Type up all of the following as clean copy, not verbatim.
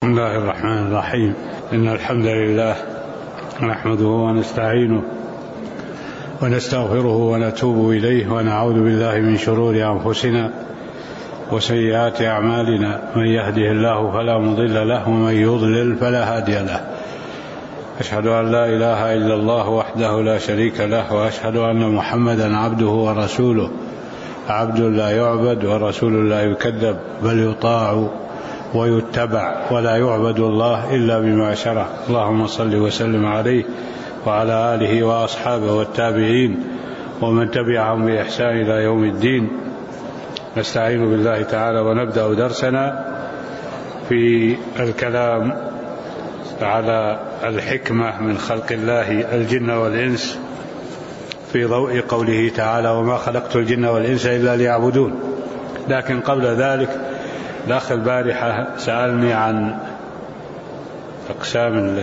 بسم الله الرحمن الرحيم. إن الحمد لله نحمده ونستعينه ونستغفره ونتوب إليه ونعوذ بالله من شرور أنفسنا وسيئات أعمالنا. من يهده الله فلا مضل له ومن يضلل فلا هادي له. أشهد أن لا إله إلا الله وحده لا شريك له، وأشهد أن محمدا عبده ورسوله، عبد لا يعبد ورسول لا يكذب، بل يطاع ويتبع، ولا يعبد الله إلا بما شرع. اللهم صل وسلم عليه وعلى آله وأصحابه والتابعين ومن تبعهم بإحسان إلى يوم الدين. نستعين بالله تعالى ونبدأ درسنا في الكلام على الحكمة من خلق الله الجن والإنس في ضوء قوله تعالى: وما خلقت الجن والإنس إلا ليعبدون. لكن قبل ذلك الأخ البارحة سألني عن أقسام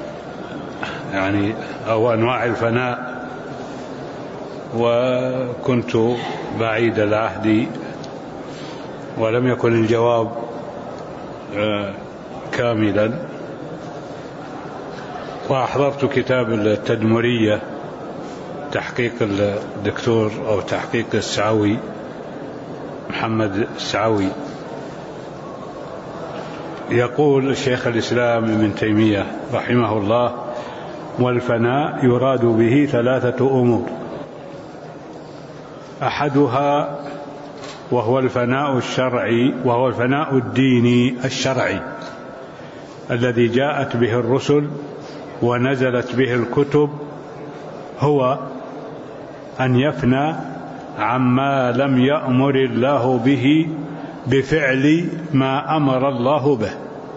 أو أنواع الفناء، وكنت بعيد العهد ولم يكن الجواب كاملا، وأحضرت كتاب التدمرية تحقيق الدكتور أو تحقيق السعوي محمد السعوي. يقول الشيخ الإسلام ابن تيمية رحمه الله: والفناء يراد به ثلاثة أمور: أحدها وهو الفناء الشرعي، وهو الفناء الديني الشرعي الذي جاءت به الرسل ونزلت به الكتب، هو أن يفنى عما لم يأمر الله به بفعل ما أمر الله به،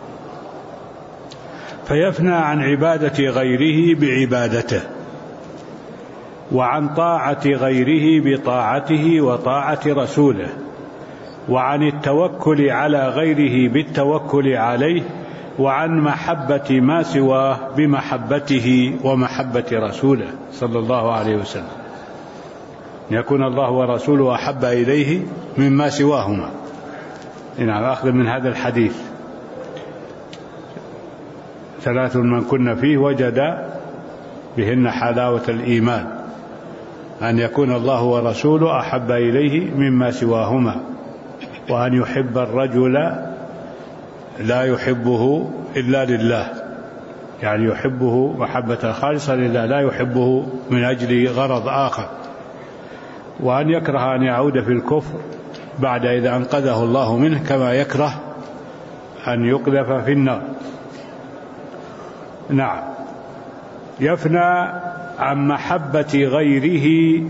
فيفنى عن عبادة غيره بعبادته، وعن طاعة غيره بطاعته وطاعة رسوله، وعن التوكل على غيره بالتوكل عليه، وعن محبة ما سواه بمحبته ومحبة رسوله صلى الله عليه وسلم، يكون الله ورسوله أحب إليه مما سواهما. نعم، أخذ من هذا الحديث: ثلاث من كن فيه وجد بهن حلاوة الإيمان: أن يكون الله ورسوله أحب إليه مما سواهما، وأن يحب الرجل لا يحبه إلا لله، يعني يحبه محبة خالصة لله، لا يحبه من أجل غرض آخر، وأن يكره أن يعود في الكفر بعد إذا أنقذه الله منه، كما يكره أن يقذف في النار. نعم، يفنى عن محبة غيره،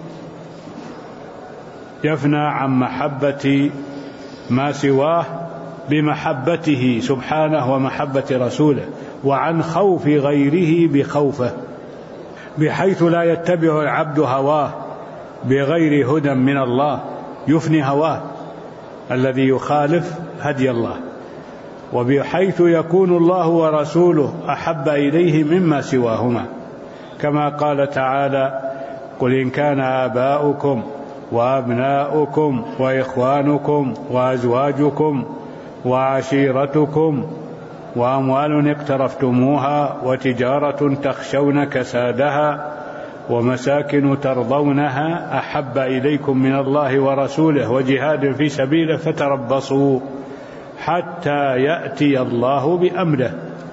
يفنى عن محبة ما سواه بمحبته سبحانه ومحبة رسوله، وعن خوف غيره بخوفه، بحيث لا يتبع العبد هواه بغير هدى من الله، يفني هواه الذي يخالف هدي الله، وبحيث يكون الله ورسوله أحب إليه مما سواهما، كما قال تعالى: قل إن كان آباؤكم وأبناؤكم وإخوانكم وأزواجكم وعشيرتكم وأموال اقترفتموها وتجارة تخشون كسادها ومساكن ترضونها أحب إليكم من الله ورسوله وجهاد في سبيله فتربصوا حتى يأتي الله بأمره.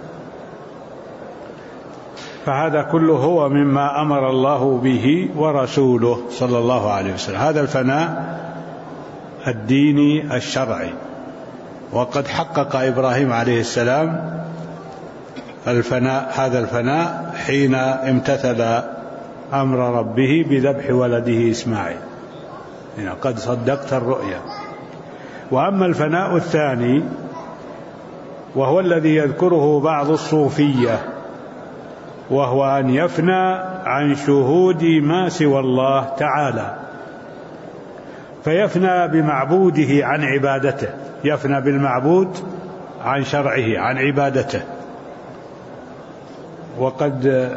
فهذا كله هو مما أمر الله به ورسوله صلى الله عليه وسلم. هذا الفناء الديني الشرعي. وقد حقق إبراهيم عليه السلام هذا الفناء حين امتثل أمر ربه بذبح ولده إسماعيل، قد صدقت الرؤيا. وأما الفناء الثاني وهو الذي يذكره بعض الصوفية، وهو أن يفنى عن شهود ما سوى الله تعالى، فيفنى بمعبوده عن عبادته، يفنى بالمعبود عن شرعه عن عبادته. وقد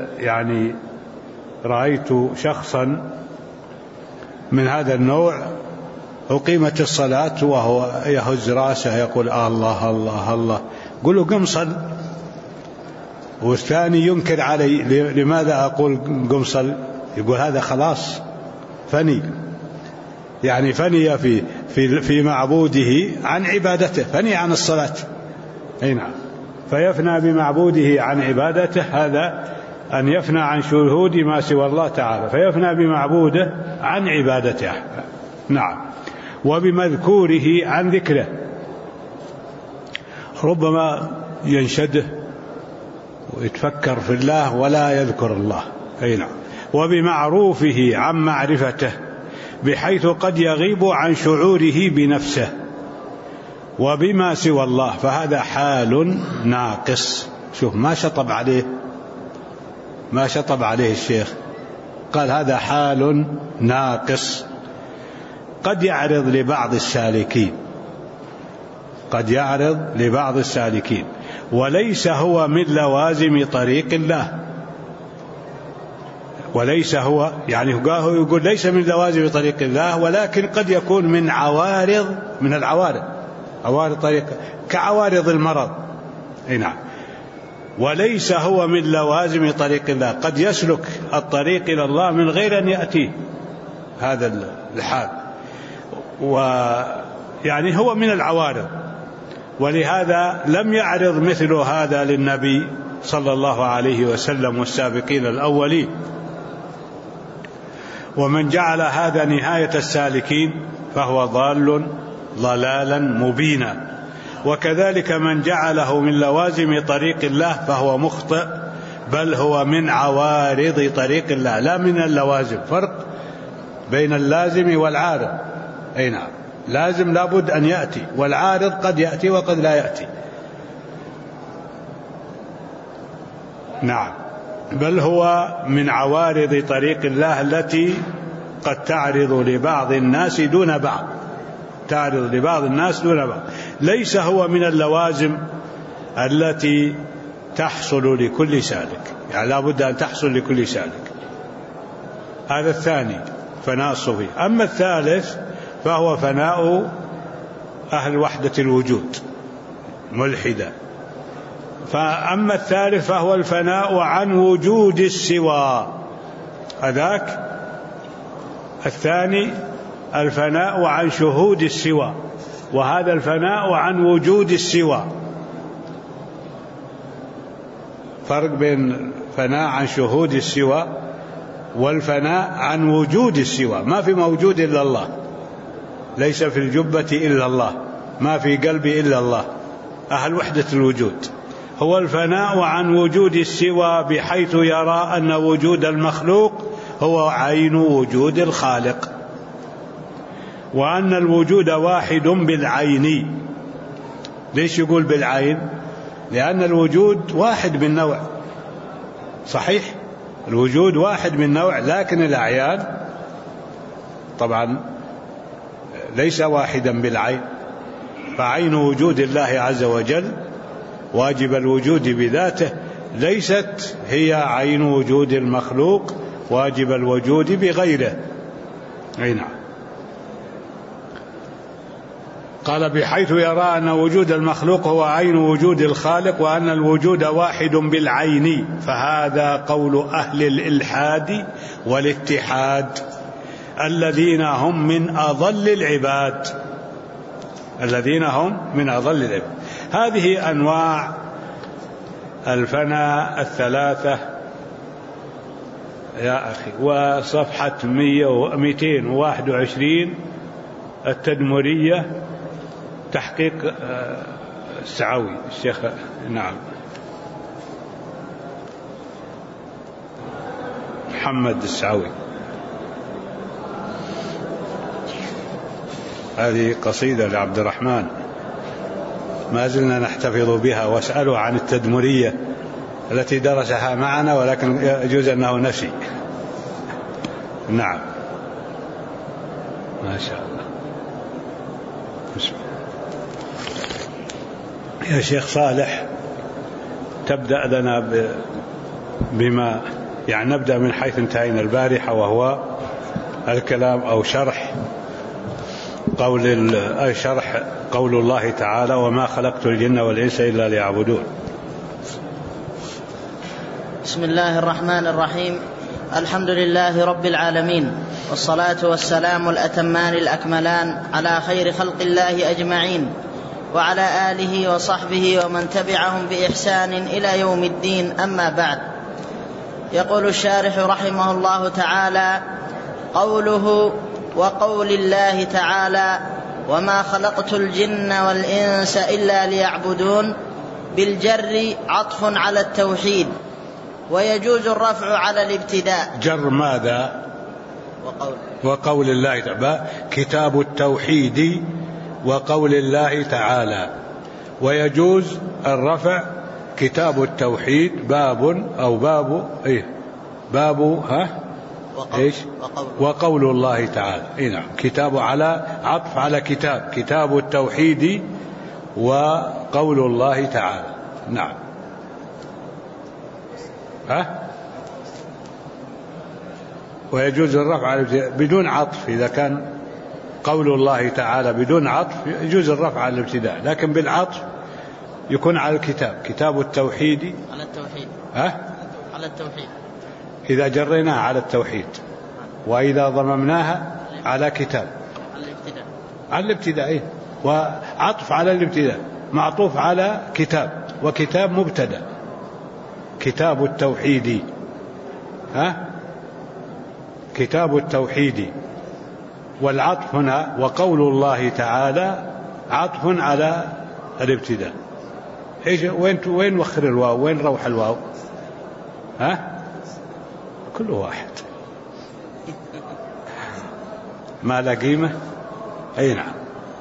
رأيت شخصا من هذا النوع أقيمت الصلاة وهو يهز رأسه يقول الله الله الله، قل له قم صل، والثاني ينكر علي لماذا أقول قم صل؟ يقول هذا خلاص فني، يعني فني في معبوده عن عبادته، فني عن الصلاة. أي نعم، فيفنى بمعبوده عن عبادته، هذا أن يفنى عن شهود ما سوى الله تعالى، فيفنى بمعبوده عن عبادته. نعم، وبمذكوره عن ذكره، ربما ينشده ويتفكر في الله ولا يذكر الله. أي نعم، وبمعروفه عن معرفته، بحيث قد يغيب عن شعوره بنفسه، وبما سوى الله، فهذا حال ناقص. شوف ما شطب عليه الشيخ، قال هذا حال ناقص قد يعرض لبعض السالكين، وليس هو من لوازم طريق الله. وليس هو، يعني يقول ليس من لوازم طريق الله، ولكن قد يكون من العوارض، عوارض طريق، كعوارض المرض. اي نعم، وليس هو من لوازم طريق الله، قد يسلك الطريق إلى الله من غير أن يأتيه هذا الحال، ويعني هو من العوارض. ولهذا لم يعرض مثل هذا للنبي صلى الله عليه وسلم والسابقين الأولين. ومن جعل هذا نهاية السالكين فهو ضال ضلالا مبينا، وكذلك من جعله من لوازم طريق الله فهو مخطئ، بل هو من عوارض طريق الله لا من اللوازم. فرق بين اللازم والعارض. أي نعم، لازم لابد أن يأتي، والعارض قد يأتي وقد لا يأتي. نعم، بل هو من عوارض طريق الله التي قد تعرض لبعض الناس دون بعض، ليس هو من اللوازم التي تحصل لكل سالك، يعني لا بد أن تحصل لكل سالك. هذا الثاني فناء الصوفية. أما الثالث فهو فناء أهل وحدة الوجود ملحدة. فأما الثالث فهو الفناء عن وجود السوى، هذاك الثاني الفناء عن شهود السوى، وهذا الفناء عن وجود السوى. فرق بين فناء عن شهود السوى والفناء عن وجود السوى. ما في موجود إلا الله، ليس في الجبة إلا الله، ما في قلبي إلا الله، أهل وحدة الوجود. هو الفناء عن وجود السوى، بحيث يرى أن وجود المخلوق هو عين وجود الخالق، وأن الوجود واحد بالعين. ليش يقول بالعين؟ لأن الوجود واحد من نوع، صحيح الوجود واحد من نوع، لكن الأعيان طبعا ليس واحدا بالعين. فعين وجود الله عز وجل واجب الوجود بذاته ليست هي عين وجود المخلوق واجب الوجود بغيره. أي نعم. قال بحيث يرى أن وجود المخلوق هو عين وجود الخالق، وأن الوجود واحد بالعين. فهذا قول أهل الإلحاد والاتحاد الذين هم من أضل العباد، هذه أنواع الفناء الثلاثة يا أخي. وصفحة 221 التدمرية، تحقيق السعوي الشيخ. نعم، محمد السعوي. هذه قصيدة لعبد الرحمن ما زلنا نحتفظ بها، واسأله عن التدمرية التي درسها معنا، ولكن يجوز أنه نسي. نعم، ما شاء الله. بسم الله. يا شيخ صالح، تبدأ لنا بما يعني نبدأ من حيث انتهينا البارحة، وهو الكلام أو شرح شرح قول الله تعالى: وما خلقت الجن والإنس إلا ليعبدون. بسم الله الرحمن الرحيم. الحمد لله رب العالمين، والصلاة والسلام الأتمان الأكملان على خير خلق الله أجمعين، وعلى آله وصحبه ومن تبعهم بإحسان إلى يوم الدين. أما بعد، يقول الشارح رحمه الله تعالى: قوله وقول الله تعالى: وما خلقت الجن والإنس إلا ليعبدون، بالجر عطف على التوحيد، ويجوز الرفع على الابتداء. جر ماذا؟ وقول الله تعالى، كتاب التوحيد وقول الله تعالى. ويجوز الرفع كتاب التوحيد باب أو باب باب وقول الله تعالى. نعم، كتاب على عطف على كتاب التوحيد وقول الله تعالى. نعم. ويجوز الرفع بدون عطف. إذا كان قول الله تعالى بدون عطف يجوز الرفع على الابتداء، لكن بالعطف يكون على كتاب التوحيد على التوحيد. على التوحيد إذا جريناها على التوحيد، وإذا ضممناها على كتاب على الابتداء. وعطف على الابتداء معطوف على كتاب، وكتاب مبتدأ، كتاب التوحيد. كتاب التوحيد. والعطف هنا وقول الله تعالى عطف على الابتداء. وين نوخر الواو؟ وين روح الواو؟ كل واحد ما لا قيمة. أي نعم.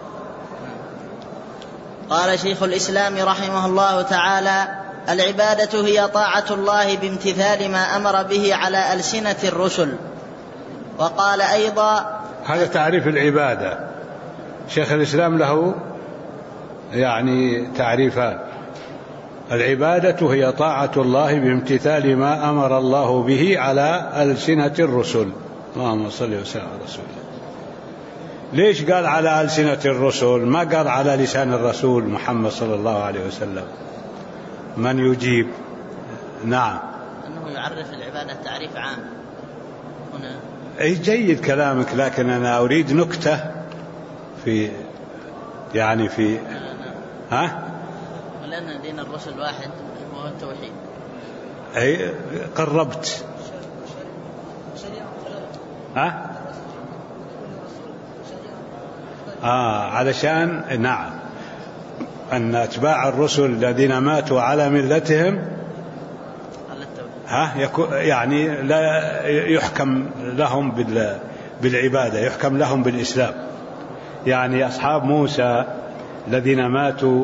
قال شيخ الإسلام رحمه الله تعالى: العبادة هي طاعة الله بامتثال ما أمر به على ألسنة الرسل. وقال أيضا: هذا تعريف العبادة. شيخ الإسلام له تعريفان: العبادة هي طاعة الله بامتثال ما أمر الله به على ألسنة الرسل. اللهم صل وسلم على رسول الله. ليش قال على ألسنة الرسل؟ ما قال على لسان الرسول محمد صلى الله عليه وسلم؟ من يجيب؟ نعم. أنه يعرف العبادة تعريف عام هنا. أي جيد كلامك، لكن أنا أريد نكتة في ولأن دين الرسل واحد وهو التوحيد. أي قربت. علشان نعم أن أتباع الرسل الذين ماتوا على ملتهم لا يحكم لهم بالعبادة، يحكم لهم بالإسلام. أصحاب موسى الذين ماتوا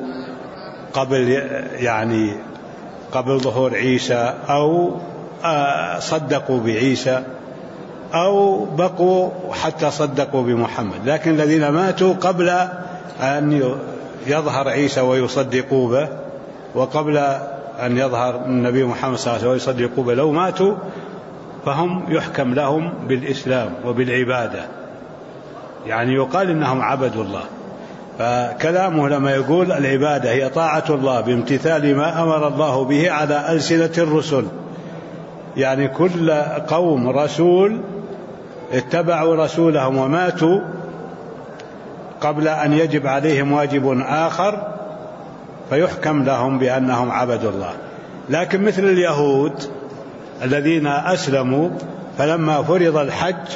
قبل ظهور عيسى، أو صدقوا بعيسى، أو بقوا حتى صدقوا بمحمد، لكن الذين ماتوا قبل أن يظهر عيسى ويصدقوا به، وقبل أن يظهر النبي محمد صلى الله عليه وسلم ويصدقوا به، لو ماتوا فهم يحكم لهم بالإسلام وبالعبادة، يقال إنهم عبدوا الله. فكلامه لما يقول العبادة هي طاعة الله بامتثال ما أمر الله به على ألسنة الرسل، كل قوم رسول اتبعوا رسولهم وماتوا قبل أن يجب عليهم واجب آخر، فيحكم لهم بأنهم عبدوا الله. لكن مثل اليهود الذين أسلموا فلما فرض الحج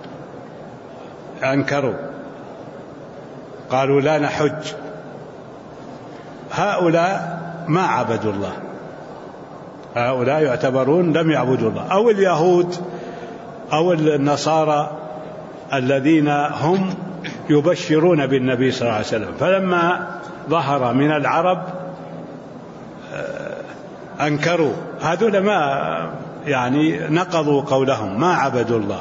أنكروا، قالوا لا نحج، هؤلاء ما عبدوا الله، هؤلاء يعتبرون لم يعبدوا الله. أو اليهود أو النصارى الذين هم يبشرون بالنبي صلى الله عليه وسلم، فلما ظهر من العرب أنكروا، هذول ما نقضوا قولهم، ما عبدوا الله.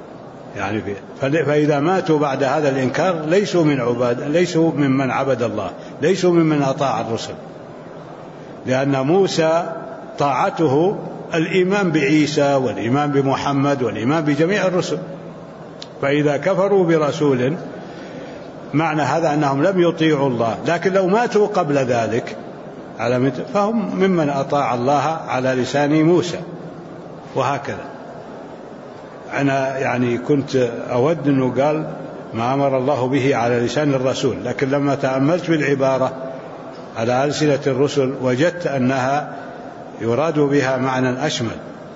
فإذا ماتوا بعد هذا الإنكار ليسوا ممن عبد الله، ليسوا ممن أطاع الرسل، لأن موسى طاعته الإيمان بعيسى والإيمان بمحمد والإيمان بجميع الرسل. فإذا كفروا برسول معنى هذا أنهم لم يطيعوا الله، لكن لو ماتوا قبل ذلك فهم ممن أطاع الله على لسان موسى. وهكذا أنا يعني كنت أود أنه قال ما أمر الله به على لسان الرسول، لكن لما تأملت بالعبارة على ألسنة الرسل وجدت أنها يراد بها معنى أشمل.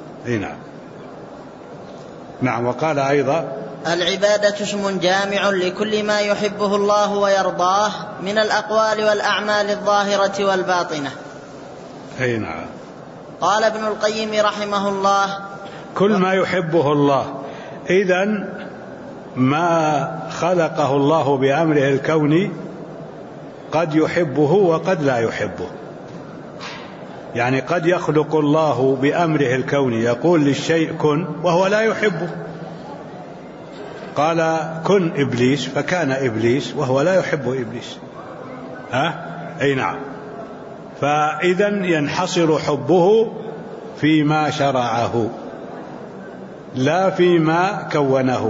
نعم. وقال أيضا العبادة اسم جامع لكل ما يحبه الله ويرضاه من الأقوال والأعمال الظاهرة والباطنة. نعم. قال ابن القيم رحمه الله كل ما يحبه الله، إذن ما خلقه الله بأمره الكوني قد يحبه وقد لا يحبه. يعني قد يخلق الله بأمره الكوني، يقول للشيء كن وهو لا يحبه. قال كن إبليس فكان إبليس وهو لا يحب إبليس. نعم. فإذن ينحصر حبه فيما شرعه لا فيما كونه.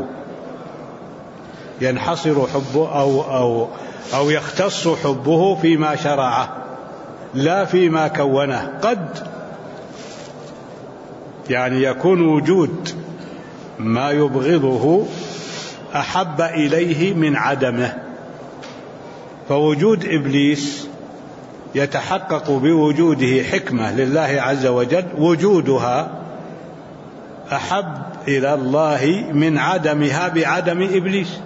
ينحصر حبه أو يختص حبه فيما شرعه لا فيما كونه. قد يعني يكون وجود ما يبغضه أحب إليه من عدمه، فوجود إبليس يتحقق بوجوده حكمة لله عز وجل، وجودها أحب إلى الله من عدمها بعدم إبليس،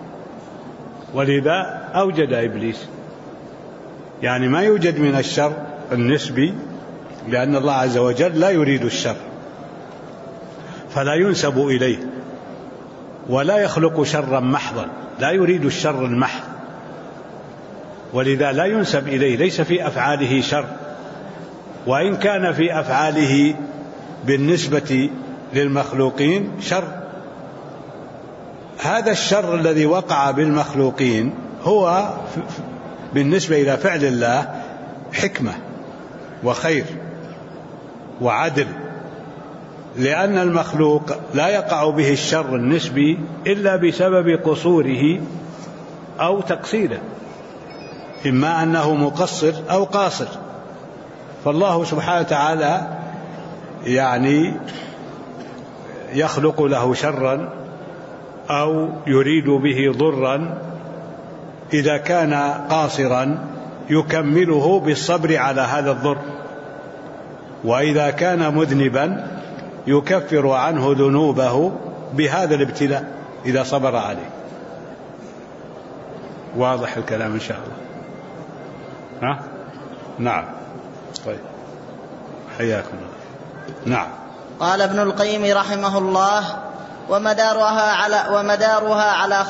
ولذا أوجد إبليس. يعني ما يوجد من الشر النسبي، لأن الله عز وجل لا يريد الشر فلا ينسب إليه، ولا يخلق شرا محضا، لا يريد الشر المحض، ولذا لا ينسب إليه، ليس في أفعاله شر، وإن كان في أفعاله بالنسبة للمخلوقين شر. هذا الشر الذي وقع بالمخلوقين هو بالنسبة إلى فعل الله حكمة وخير وعدل، لأن المخلوق لا يقع به الشر النسبي إلا بسبب قصوره أو تقصيره، إما أنه مقصر أو قاصر. فالله سبحانه وتعالى يعني يخلق له شرا أو يريد به ضرا، إذا كان قاصرا يكمله بالصبر على هذا الضر، وإذا كان مذنبا يكفر عنه ذنوبه بهذا الابتلاء إذا صبر عليه. واضح الكلام إن شاء الله؟ نعم. طيب حياكم الله. نعم. قال ابن القيم رحمه الله ومدارها على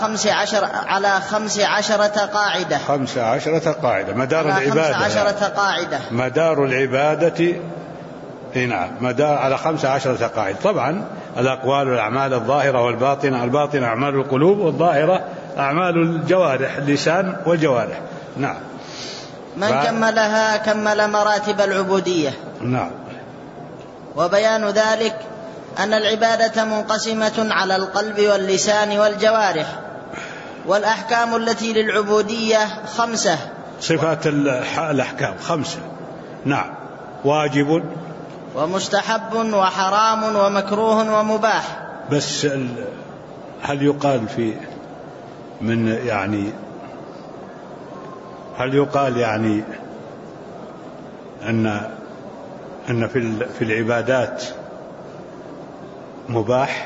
15 قاعدة. 15 قاعدة مدار العبادة. 15 قاعدة مدار العبادة. نعم. مدار على 15 قاعدة. طبعا الأقوال والأعمال الظاهرة والباطنة، الباطنة أعمال القلوب، والظاهرة أعمال الجوارح، اللسان والجوارح. نعم. من كملها كمل مراتب العبودية. نعم. وبيان ذلك أن العبادة منقسمة على القلب واللسان والجوارح، والأحكام التي للعبودية 5. صفات الأحكام 5. نعم. واجب ومستحب وحرام ومكروه ومباح. بس هل يقال في من يعني هل يقال يعني أن في العبادات مباح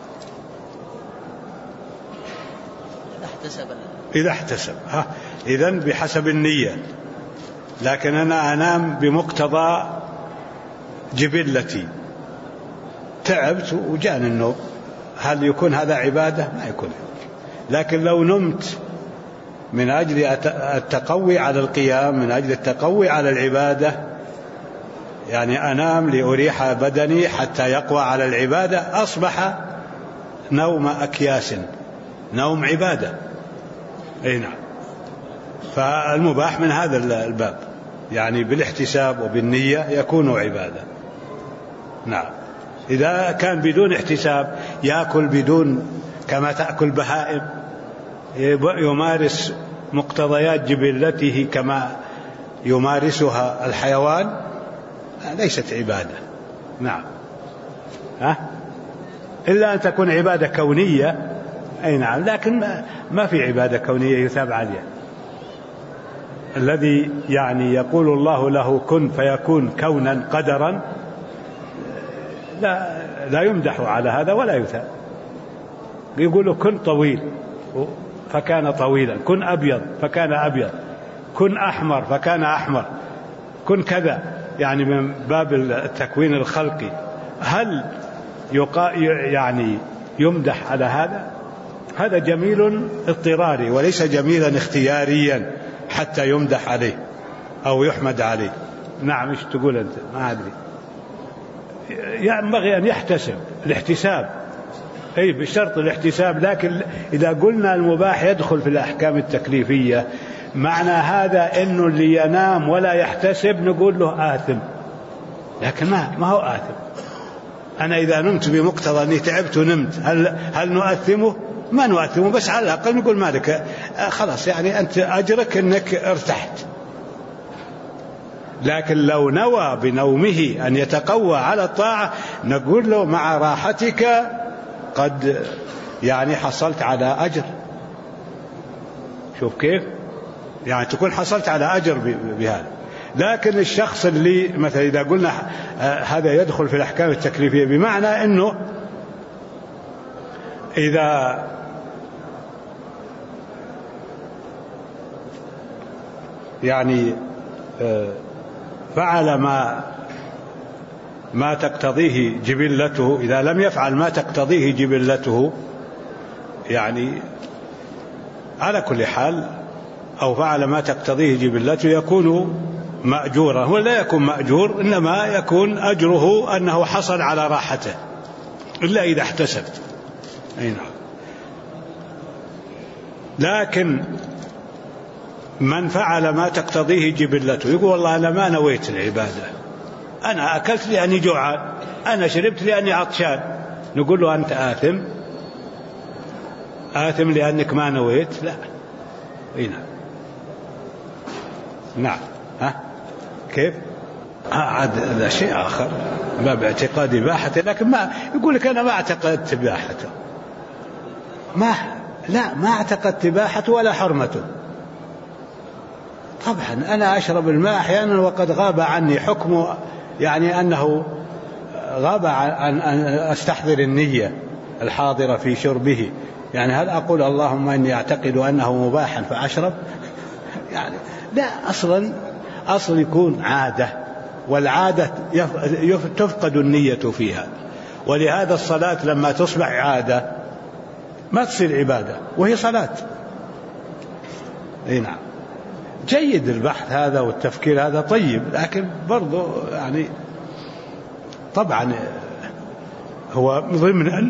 إذا احتسب؟ إذن بحسب النية. لكن أنا أنام بمقتضى جبلتي، تعبت وجاني النوم، هل يكون هذا عبادة؟ ما يكون. لكن لو نمت من أجل التقوي على القيام، من أجل التقوي على العبادة، يعني أنام لأريح بدني حتى يقوى على العبادة، أصبح نوم أكياس، نوم عبادة. نعم. فالمباح من هذا الباب، يعني بالاحتساب وبالنية يكون عبادة. نعم. إذا كان بدون احتساب، يأكل بدون كما تأكل بهائم، يمارس مقتضيات جبلته كما يمارسها الحيوان ليست عبادة. نعم، إلا أن تكون عبادة كونية، أي نعم، لكن ما في عبادة كونية يثاب عليها. الذي يعني يقول الله له كن فيكون كونا قدرا لا يمدح على هذا ولا يثاب. يقول كن طويل فكان طويلا، كن أبيض فكان أبيض، كن أحمر فكان أحمر، كن كذا، يعني من باب التكوين الخلقي. هل يعني يمدح على هذا؟ هذا جميل اضطراري وليس جميلا اختياريا حتى يمدح عليه أو يحمد عليه. نعم، ايش تقول أنت؟ ما أدري. ينبغي أن يحتسب الاحتساب، أي بشرط الاحتساب. لكن إذا قلنا المباح يدخل في الأحكام التكليفية، معنى هذا إنه اللي ينام ولا يحتسب نقول له آثم، لكن ما هو آثم. أنا إذا نمت بمقتضى أني تعبت ونمت، هل نؤثمه؟ ما نؤثمه، بس على الأقل نقول مالك خلاص، يعني أنت أجرك أنك ارتحت. لكن لو نوى بنومه أن يتقوى على الطاعة نقول له مع راحتك قد يعني حصلت على أجر. شوف كيف يعني تكون حصلت على أجر بهذا. لكن الشخص اللي مثلا إذا قلنا هذا يدخل في الأحكام التكليفية، بمعنى أنه إذا يعني فعل ما تقتضيه جبلته، إذا لم يفعل ما تقتضيه جبلته يعني على كل حال، أو فعل ما تقتضيه جبلته يكون مأجورا. هو لا يكون مأجور، إنما يكون أجره أنه حصل على راحته، إلا إذا احتسب. أي نعم. لكن من فعل ما تقتضيه جبلته يقول والله أنا ما نويت العبادة، أنا أكلت لأني جوعان، أنا شربت لأني عطشان، نقول له أنت آثم، آثم لأنك ما نويت؟ لا. أي نعم. نعم. كيف؟ عاد هذا شيء آخر، باب اعتقاد إباحته، لكن ما يقول لك أنا ما اعتقدت إباحته، ما اعتقدت إباحته ولا حرمته. طبعا أنا أشرب الماء أحيانا وقد غاب عني حكمه، يعني أنه غاب عن أن أستحضر النية الحاضرة في شربه. يعني هل أقول اللهم إني أعتقد أنه مباحا فأشرب؟ يعني لا، أصل يكون عادة، والعادة تفقد النية فيها. ولهذا الصلاة لما تصبح عادة ما تصير عبادة وهي صلاة. أي نعم. جيد البحث هذا والتفكير هذا طيب، لكن برضو يعني طبعا هو ضمن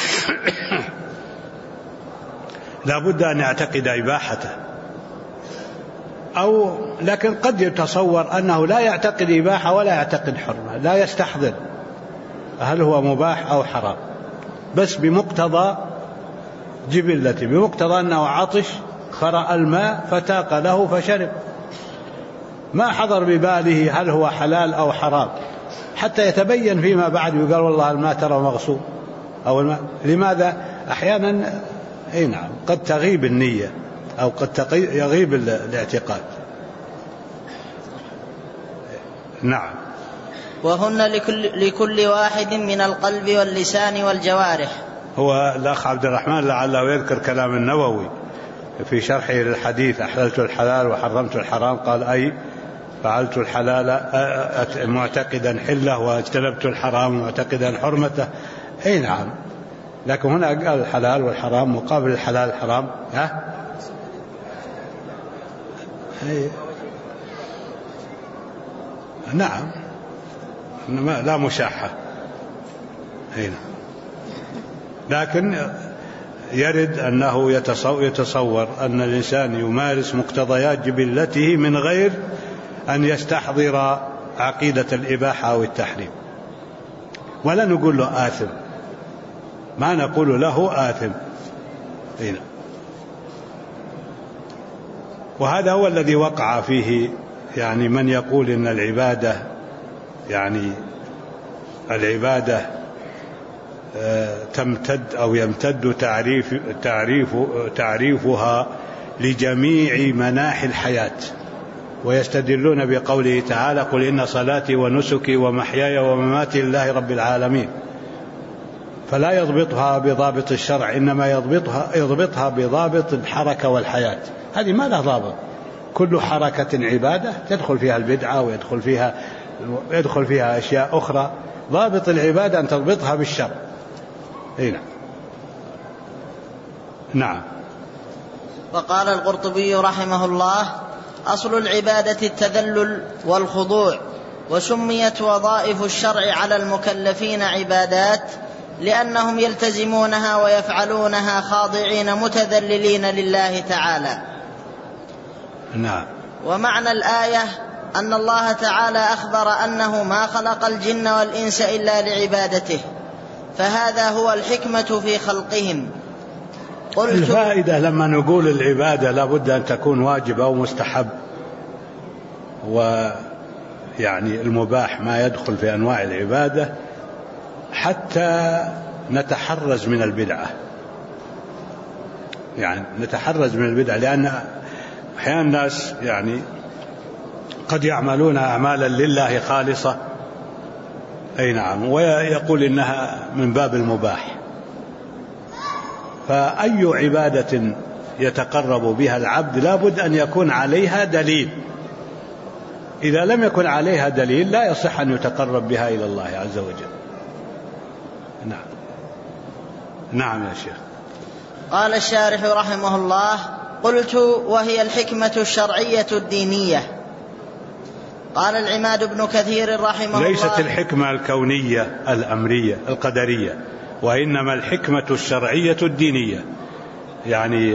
لا بد أن يعتقد إباحته، أو لكن قد يتصور أنه لا يعتقد إباحة ولا يعتقد حرمة، لا يستحضر هل هو مباح أو حرام، بس بمقتضى جبلته، بمقتضى أنه عطش فرأى الماء فتاق له فشرب، ما حضر بباله هل هو حلال أو حرام، حتى يتبين فيما بعد ويقال والله الماء ترى مغصوب أو الماء. لماذا؟ أحيانا أي نعم قد تغيب النية أو قد يغيب الاعتقاد. نعم. وهن لكل واحد من القلب واللسان والجوارح. هو الأخ عبد الرحمن لعله يذكر كلام النووي في شرحه للحديث أحللت الحلال وحرمت الحرام، قال أي فعلت الحلال معتقدا حله واجتنبت الحرام معتقدا حرمته. أي نعم، لكن هنا قال الحلال والحرام مقابل الحلال الحرام. نعم، لا مشاحة. هنا لكن يرد أنه يتصور أن الإنسان يمارس مقتضيات جبلته من غير أن يستحضر عقيدة الإباحة أو التحريم، ولا نقول له آثم، ما نقول له آثم. هنا وهذا هو الذي وقع فيه يعني من يقول إن العبادة يعني العبادة تمتد أو يمتد تعريفها لجميع مناحي الحياة، ويستدلون بقوله تعالى: قل إن صلاتي ونسكي ومحياي ومماتي لله رب العالمين. فلا يضبطها بضابط الشرع، إنما يضبطها بضابط الحركة والحياة. هذه ما لها ضابط، كل حركة عبادة، تدخل فيها البدعة ويدخل فيها أشياء أخرى. ضابط العبادة أن تضبطها بالشرع. هنا نعم. وقال القرطبي رحمه الله: أصل العبادة التذلل والخضوع، وسميت وظائف الشرع على المكلفين عبادات لأنهم يلتزمونها ويفعلونها خاضعين متذللين لله تعالى. نعم. ومعنى الآية أن الله تعالى أخبر أنه ما خلق الجن والإنس إلا لعبادته، فهذا هو الحكمة في خلقهم. الفائدة لما نقول العبادة لابد أن تكون واجب أو مستحب، ويعني المباح ما يدخل في أنواع العبادة، حتى نتحرز من البدعة. يعني نتحرز من البدعة، لأن أحيانا الناس يعني قد يعملون أعمالا لله خالصة، أي نعم، ويقول إنها من باب المباح. فأي عبادة يتقرب بها العبد لابد أن يكون عليها دليل. إذا لم يكن عليها دليل لا يصح أن يتقرب بها إلى الله عز وجل. نعم. نعم يا شيخ. قال الشارح رحمه الله: قلت: وهي الحكمة الشرعية الدينية. قال العماد بن كثير رحمه الله: ليست الحكمة الكونية الأمرية القدرية، وإنما الحكمة الشرعية الدينية، يعني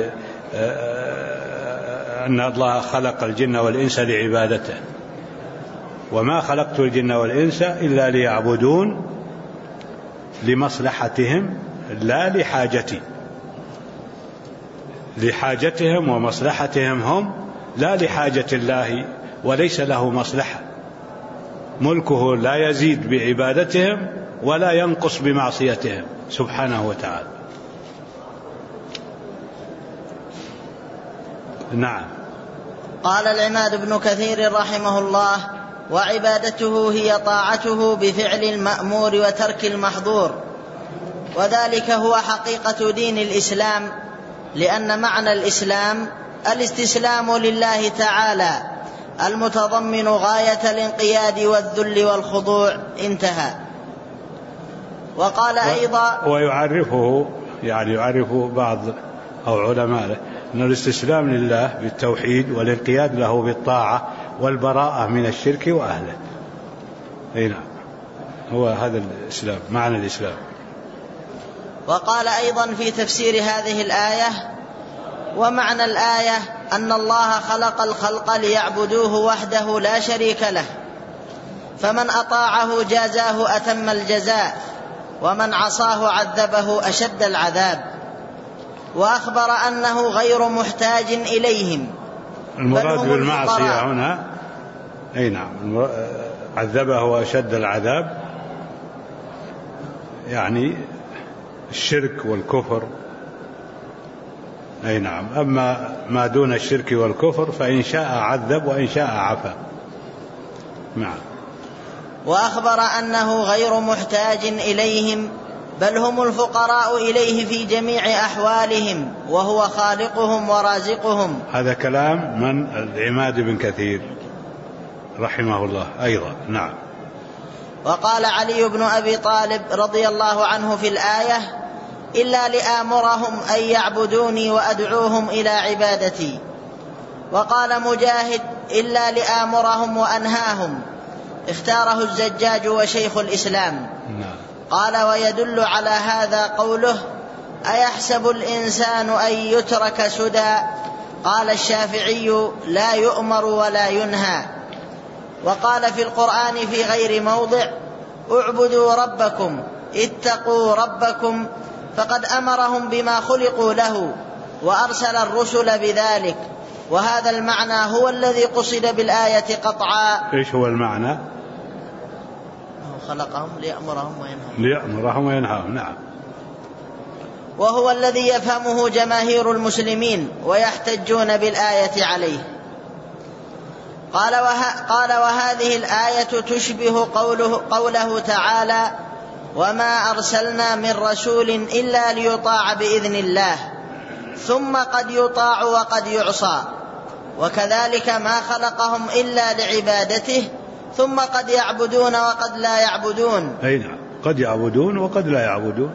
أن الله خلق الجن والإنس لعبادته، وما خلقت الجن والإنس إلا ليعبدون، لمصلحتهم لا لحاجتي، لحاجتهم ومصلحتهم هم، لا لحاجة الله، وليس له مصلحة. ملكه لا يزيد بعبادتهم ولا ينقص بمعصيتهم سبحانه وتعالى. نعم. قال العماد بن كثير رحمه الله: وعبادته هي طاعته بفعل المأمور وترك المحظور، وذلك هو حقيقة دين الإسلام، لأن معنى الإسلام الاستسلام لله تعالى المتضمن غاية الانقياد والذل والخضوع. انتهى. وقال أيضا: ويعرفه يعني يعرف بعض أو علماء أن الاستسلام لله بالتوحيد والانقياد له بالطاعة والبراءة من الشرك وأهله. أي نعم، هو هذا الإسلام، معنى الإسلام. وقال أيضا في تفسير هذه الآية: ومعنى الآية أن الله خلق الخلق ليعبدوه وحده لا شريك له، فمن أطاعه جازاه أتم الجزاء، ومن عصاه عذبه أشد العذاب. وأخبر أنه غير محتاج إليهم. المراد بالمعصية هنا أي نعم، عذبه أشد العذاب، يعني الشرك والكفر. أي نعم. أما ما دون الشرك والكفر فإن شاء عذب وإن شاء عفا. نعم. وأخبر أنه غير محتاج إليهم، بل هم الفقراء إليه في جميع أحوالهم، وهو خالقهم ورازقهم. هذا كلام من العماد بن كثير رحمه الله أيضا. نعم. وقال علي بن أبي طالب رضي الله عنه في الآية: إلا لآمرهم أن يعبدوني وأدعوهم إلى عبادتي. وقال مجاهد: إلا لآمرهم وأنهاهم. اختاره الزجاج وشيخ الإسلام. قال: ويدل على هذا قوله: أيحسب الإنسان أن يترك سدى؟ قال الشافعي: لا يؤمر ولا ينهى. وقال في القرآن في غير موضع: اعبدوا ربكم اتقوا ربكم، فقد أمرهم بما خلقوا له وأرسل الرسل بذلك. وهذا المعنى هو الذي قصد بالآية قطعا. إيش هو المعنى؟ خلقهم ليأمرهم وينهاهم. ليأمرهم وينهاهم، نعم. وهو الذي يفهمه جماهير المسلمين ويحتجون بالآية عليه. قال وهذه الآية تشبه قوله تعالى: وما أرسلنا من رسول إلا ليطاع بإذن الله ثم قد يطاع وقد يعصى، وكذلك ما خلقهم إلا لعبادته ثم قد يعبدون وقد لا يعبدون. أي نعم، قد يعبدون وقد لا يعبدون.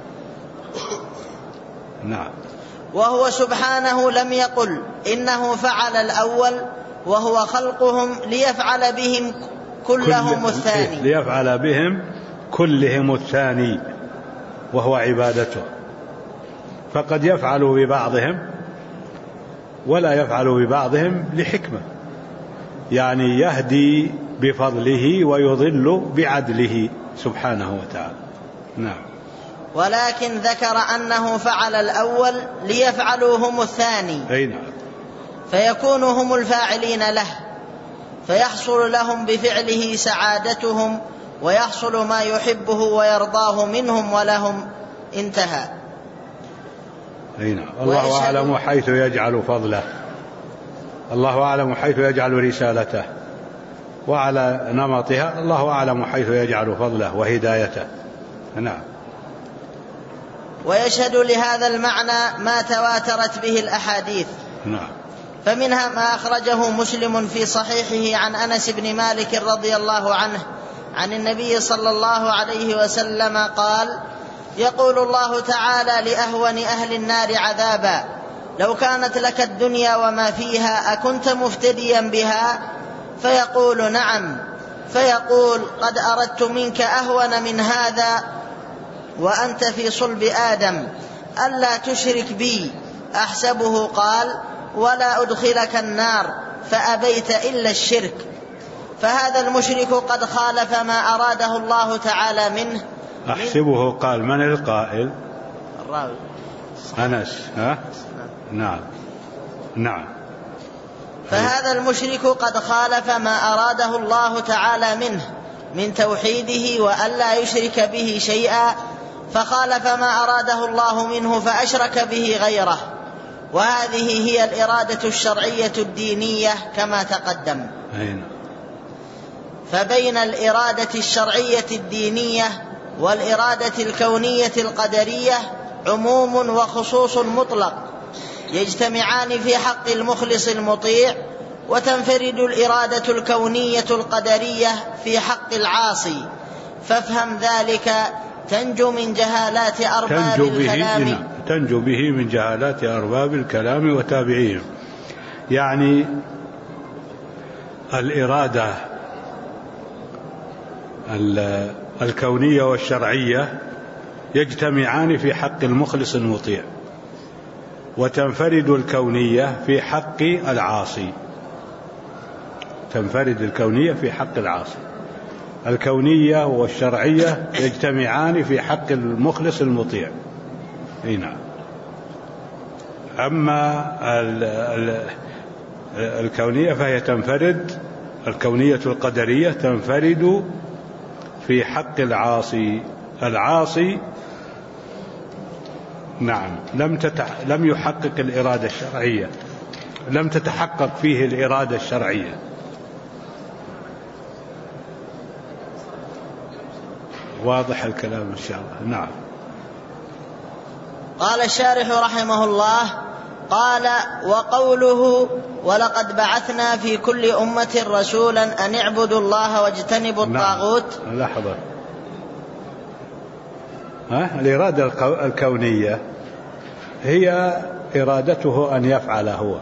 نعم. وهو سبحانه لم يقل إنه فعل الأول وهو خلقهم ليفعل بهم كلهم الثاني. ليفعل بهم كلهم الثاني وهو عبادته، فقد يفعل ببعضهم ولا يفعل ببعضهم لحكمة، يعني يهدي بفضله ويضل بعدله سبحانه وتعالى. نعم. ولكن ذكر أنه فعل الأول ليفعلوا هم الثاني. أي نعم. فيكونوا هم الفاعلين له، فيحصل لهم بفعله سعادتهم ويحصل ما يحبه ويرضاه منهم ولهم. انتهى. أي نعم. الله أعلم حيث يجعل فضله، الله أعلم حيث يجعل رسالته، وعلى نمطها الله أعلم حيث يجعل فضله وهدايته. نعم. ويشهد لهذا المعنى ما تواترت به الأحاديث. نعم. فمنها ما أخرجه مسلم في صحيحه عن أنس بن مالك رضي الله عنه عن النبي صلى الله عليه وسلم قال: يقول الله تعالى لأهون أهل النار عذابا: لو كانت لك الدنيا وما فيها أكنت مفتديا بها؟ فيقول: نعم. فيقول: قد أردت منك أهون من هذا وأنت في صلب آدم، ألا تشرك بي. أحسبه قال: ولا أدخلك النار، فأبيت إلا الشرك. فهذا المشرك قد خالف ما أراده الله تعالى منه. أحسبه قال من القائل؟ الراوي أنس. نعم. نعم. فهذا المشرك قد خالف ما أراده الله تعالى منه من توحيده وألا يشرك به شيئا، فخالف ما أراده الله منه فأشرك به غيره، وهذه هي الإرادة الشرعية الدينية كما تقدم. فبين الإرادة الشرعية الدينية والإرادة الكونية القدرية عموم وخصوص مطلق يجتمعان في حق المخلص المطيع، وتنفرد الإرادة الكونية القدرية في حق العاصي. فافهم ذلك تنجو من جهالات أرباب الكلام. تنجو به من جهالات أرباب الكلام وتابعيهم. يعني الإرادة الكونية والشرعية يجتمعان في حق المخلص المطيع، وتنفرد الكونية في حق العاصي. تنفرد الكونية في حق العاصي. الكونية والشرعية يجتمعان في حق المخلص المطيع. نعم. أما الكونية فهي تنفرد، الكونية القدرية تنفرد في حق العاصي. العاصي نعم لم يحقق الإرادة الشرعية، لم تتحقق فيه الإرادة الشرعية. واضح الكلام إن شاء الله. نعم. قال الشارح رحمه الله: قال: وقوله ولقد بعثنا في كل أمة رسولا أن اعبدوا الله واجتنبوا الطاغوت. نعم. لحظة. الإرادة الكونية هي إرادته أن يفعل هو،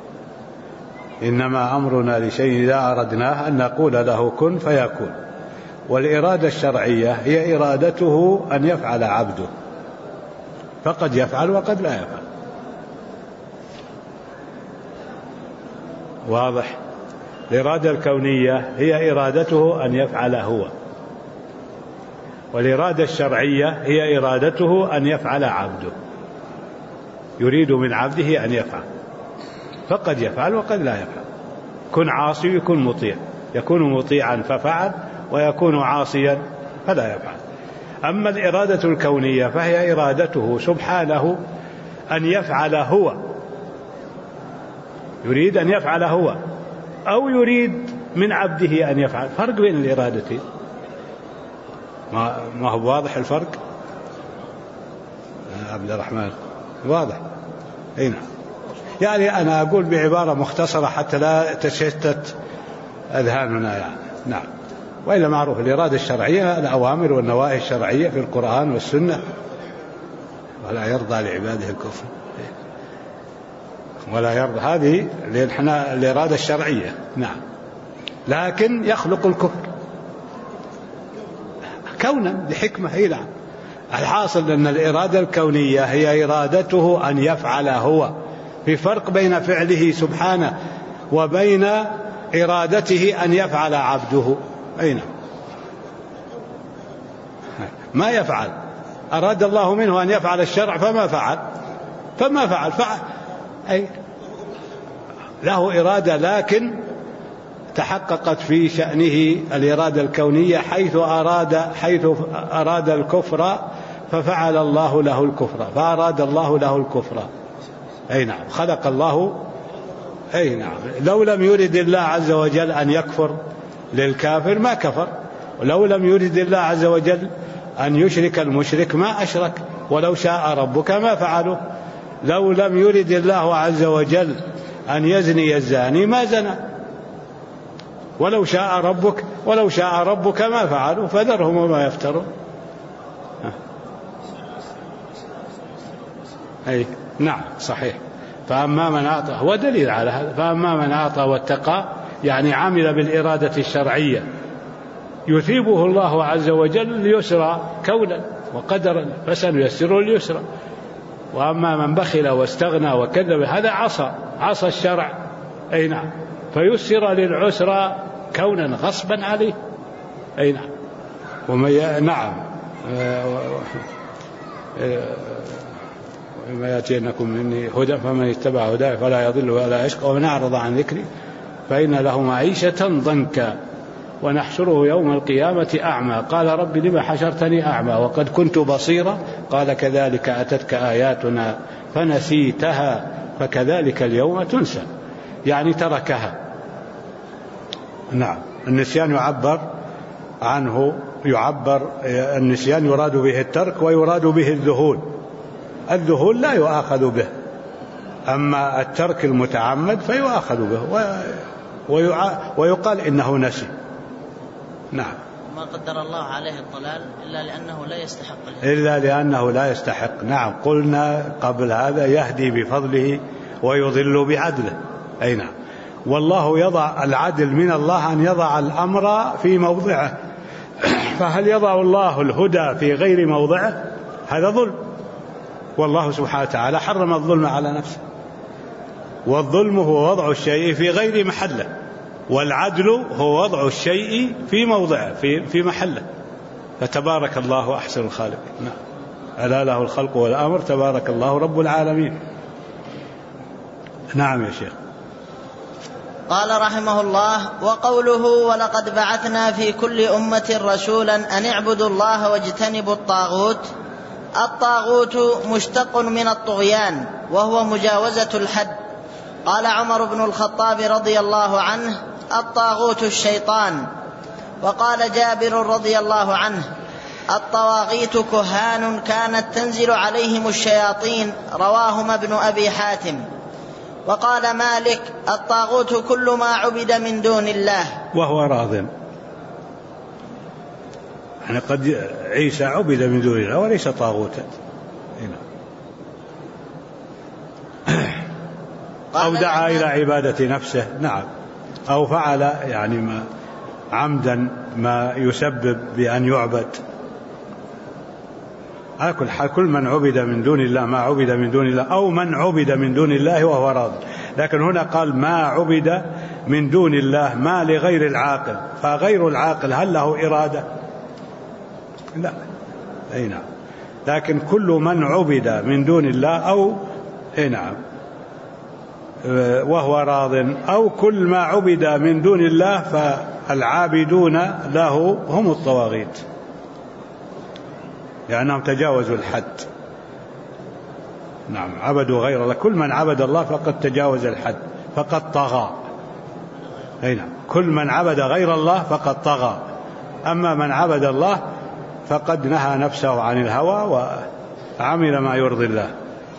إنما أمرنا لشيء إذا أردناه أن نقول له كن فيكون. والإرادة الشرعية هي إرادته أن يفعل عبده، فقد يفعل وقد لا يفعل. واضح. الإرادة الكونية هي إرادته أن يفعل هو، والإرادة الشرعية هي إرادته أن يفعل عبده، يريد من عبده أن يفعل. فقد يفعل وقد لا يفعل. كن عاصي يكون مطيع، يكون مطيعا ففعل، ويكون عاصيا فلا يفعل. أما الإرادة الكونية فهي إرادته سبحانه أن يفعل هو، يريد أن يفعل هو أو يريد من عبده أن يفعل. فرق بين الإرادتين، ما هو واضح الفرق عبد الرحمن؟ واضح. أي نعم. يعني أنا أقول بعبارة مختصرة حتى لا تشتت أذهاننا يعني. نعم. وإلا معروف الإرادة الشرعية الأوامر والنواهي الشرعية في القرآن والسنة، ولا يرضى لعباده الكفر ولا يرضى، هذه الإرادة الشرعية. نعم. لكن يخلق الكفر كونا لحكمة. هي نعم. الحاصل أن الإرادة الكونية هي إرادته أن يفعل هو، في فرق بين فعله سبحانه وبين إرادته أن يفعل عبده. أين ما يفعل، أراد الله منه أن يفعل الشرع فما فعل أي له إرادة، لكن تحققت في شأنه الإرادة الكونية حيث أراد الكفر ففعل الله له الكفر، فأراد الله له الكفر. أي نعم. خلق الله. أي نعم. لو لم يرد الله عز وجل أن يكفر للكافر ما كفر، ولو لم يرد الله عز وجل أن يشرك المشرك ما أشرك، ولو شاء ربك ما فعله. لو لم يرد الله عز وجل أن يزني الزاني ما زنى، ولو شاء ربك ما فعلوا، فذرهم وما يفترون. أي نعم صحيح. فأما من أعطى، هو دليل على هذا، فأما من أعطى واتقى يعني عمل بالإرادة الشرعية يثيبه الله عز وجل اليسرى كونا وقدرا، فسنيسره اليسرى. وأما من بخل واستغنى وكذب هذا عصى الشرع. أي نعم. فيسر للعسرى كونا غصبا عليه. أي نعم. نعم. وما يأتينكم مني هدى فمن اتبع هداي فلا يضل ولا يشقى ومن أعرض عن ذكري فإن له معيشة ضنكا ونحشره يوم القيامة أعمى قال رب لما حشرتني أعمى وقد كنت بصيرا قال كذلك أتتك آياتنا فنسيتها فكذلك اليوم تنسى، يعني تركها. نعم. النسيان النسيان يراد به الترك ويراد به الذهول. الذهول لا يؤاخذ به، أما الترك المتعمد فيؤاخذ به ويقال إنه نسي. نعم. ما قدر الله عليه الضلال إلا لأنه لا يستحق. نعم. قلنا قبل هذا يهدي بفضله ويضل بعدله. أي نعم. والله يضع العدل من الله أن يضع الأمر في موضعه، فهل يضع الله الهدى في غير موضعه؟ هذا ظلم، والله سبحانه وتعالى حرم الظلم على نفسه، والظلم هو وضع الشيء في غير محله، والعدل هو وضع الشيء في موضعه في محله. فتبارك الله أحسن الخالقين. نعم. ألا له الخلق والأمر تبارك الله رب العالمين. نعم يا شيخ. قال رحمه الله: وقوله ولقد بعثنا في كل أمة رسولا أن اعبدوا الله واجتنبوا الطاغوت. الطاغوت مشتق من الطغيان وهو مجاوزة الحد. قال عمر بن الخطاب رضي الله عنه: الطاغوت الشيطان. وقال جابر رضي الله عنه: الطواغيت كهان كانت تنزل عليهم الشياطين. رواهما ابن أبي حاتم. وقال مالك: الطاغوت كل ما عبد من دون الله. وهو راض، يعني قد عيسى عبد من دون الله وليس طاغوتا. أو دعا إلى عبادة نفسه. نعم. أو فعل يعني ما عمدا ما يسبب بأن يعبد. كل من عبد من دون الله ما عبد من دون الله، أو من عبد من دون الله وهو راض. لكن هنا قال ما عبد من دون الله، ما لغير العاقل، فغير العاقل هل له إرادة؟ لا. أي نعم. لكن كل من عبد من دون الله أو نعم وهو راض، أو كل ما عبد من دون الله فالعابدون له هم الطواغيت، لأنهم تجاوزوا الحد. نعم، عبدوا غير الله. كل من عبد الله فقد تجاوز الحد، فقد طغى. نعم، كل من عبد غير الله فقد طغى، أما من عبد الله فقد نهى نفسه عن الهوى وعمل ما يرضي الله.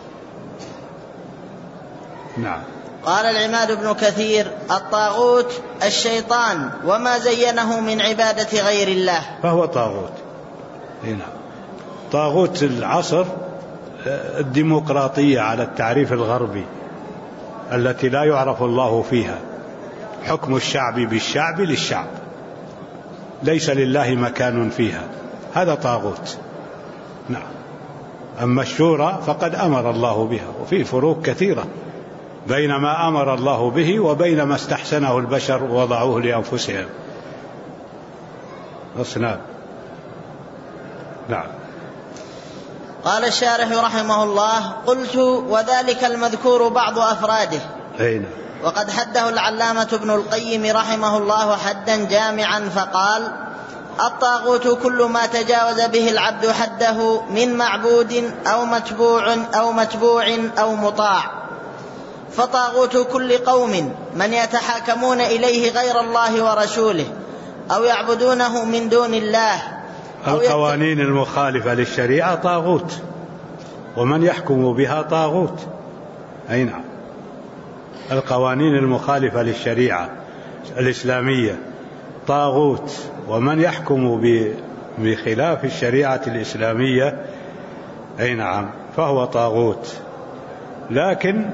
نعم. قال العماد بن كثير: الطاغوت الشيطان وما زينه من عبادة غير الله، فهو طاغوت. نعم. طاغوت العصر الديمقراطية على التعريف الغربي التي لا يعرف الله فيها، حكم الشعب بالشعب للشعب، ليس لله مكان فيها، هذا طاغوت. نعم. أما الشورى فقد أمر الله بها، وفي فروق كثيرة بين ما أمر الله به وبين ما استحسنه البشر ووضعوه لأنفسهم. أصنام. نعم. قال الشارح رحمه الله: قلت: وذلك المذكور بعض أفراده. وقد حده العلامة ابن القيم رحمه الله حدا جامعا فقال: الطاغوت كل ما تجاوز به العبد حده من معبود أو متبوع أو مطاع. فطاغوت كل قوم من يتحاكمون إليه غير الله ورسوله أو يعبدونه من دون الله. القوانين المخالفة للشريعة طاغوت، ومن يحكم بها طاغوت. أي نعم، القوانين المخالفة للشريعة الإسلامية طاغوت، ومن يحكم بخلاف الشريعة الإسلامية أي نعم فهو طاغوت. لكن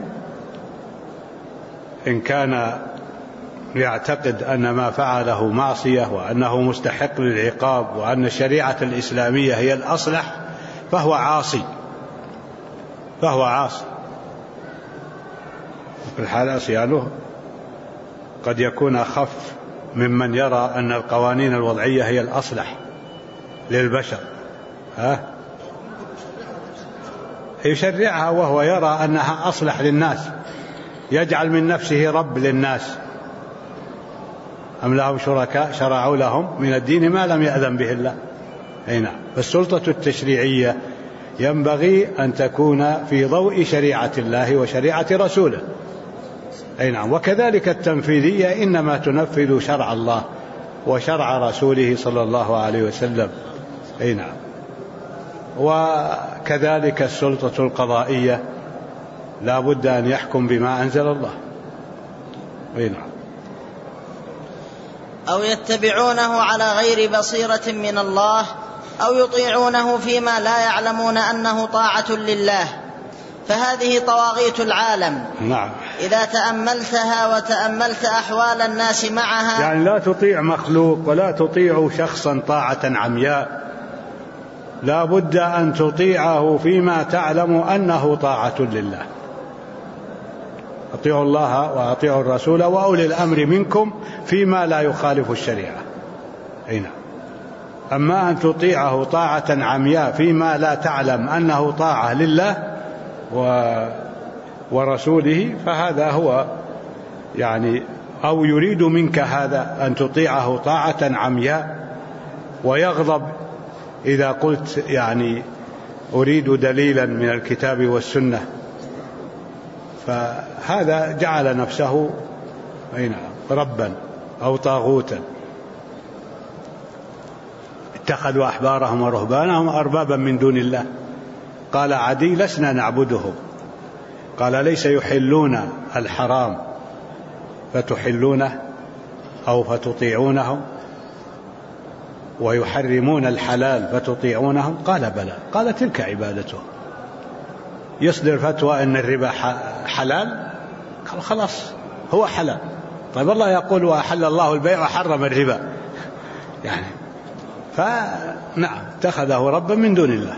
إن كان يعتقد أن ما فعله معصية وأنه مستحق للعقاب وأن الشريعة الإسلامية هي الأصلح فهو عاصي، في الحال عصيانه قد يكون أخف ممن يرى أن القوانين الوضعية هي الأصلح للبشر، يشرعها وهو يرى أنها أصلح للناس، يجعل من نفسه رب للناس. أم لهم شركاء شرعوا لهم من الدين ما لم يأذن به الله. أي نعم. فالسلطة التشريعية ينبغي أن تكون في ضوء شريعة الله وشريعة رسوله. أي نعم. وكذلك التنفيذية إنما تنفذ شرع الله وشرع رسوله صلى الله عليه وسلم. أي نعم. وكذلك السلطة القضائية لا بد أن يحكم بما أنزل الله. أي نعم. أو يتبعونه على غير بصيرة من الله أو يطيعونه فيما لا يعلمون أنه طاعة لله، فهذه طواغيت العالم. نعم. إذا تأملتها وتأملت أحوال الناس معها، يعني لا تطيع مخلوق ولا تطيع شخصا طاعة عمياء، لا بد أن تطيعه فيما تعلم أنه طاعة لله. أطيعوا الله وأطيعوا الرسول وأولي الأمر منكم فيما لا يخالف الشريعة. أي نعم. أما أن تطيعه طاعة عمياء فيما لا تعلم أنه طاعة لله ورسوله فهذا هو يعني أو يريد منك هذا أن تطيعه طاعة عمياء ويغضب إذا قلت يعني أريد دليلا من الكتاب والسنة، فهذا جعل نفسه ربا أو طاغوتا. اتخذوا أحبارهم ورهبانهم أربابا من دون الله. قال عدي: لسنا نعبدهم. قال: ليس يحلون الحرام فتحلونه أو فتطيعونهم ويحرمون الحلال فتطيعونهم؟ قال: بلى. قال: تلك عبادته. يصدر فتوى أن الربا حلال، قال: خلاص هو حلال. طيب الله يقول: وأحل الله البيع وحرم الربا، يعني فنعم اتخذه ربا من دون الله.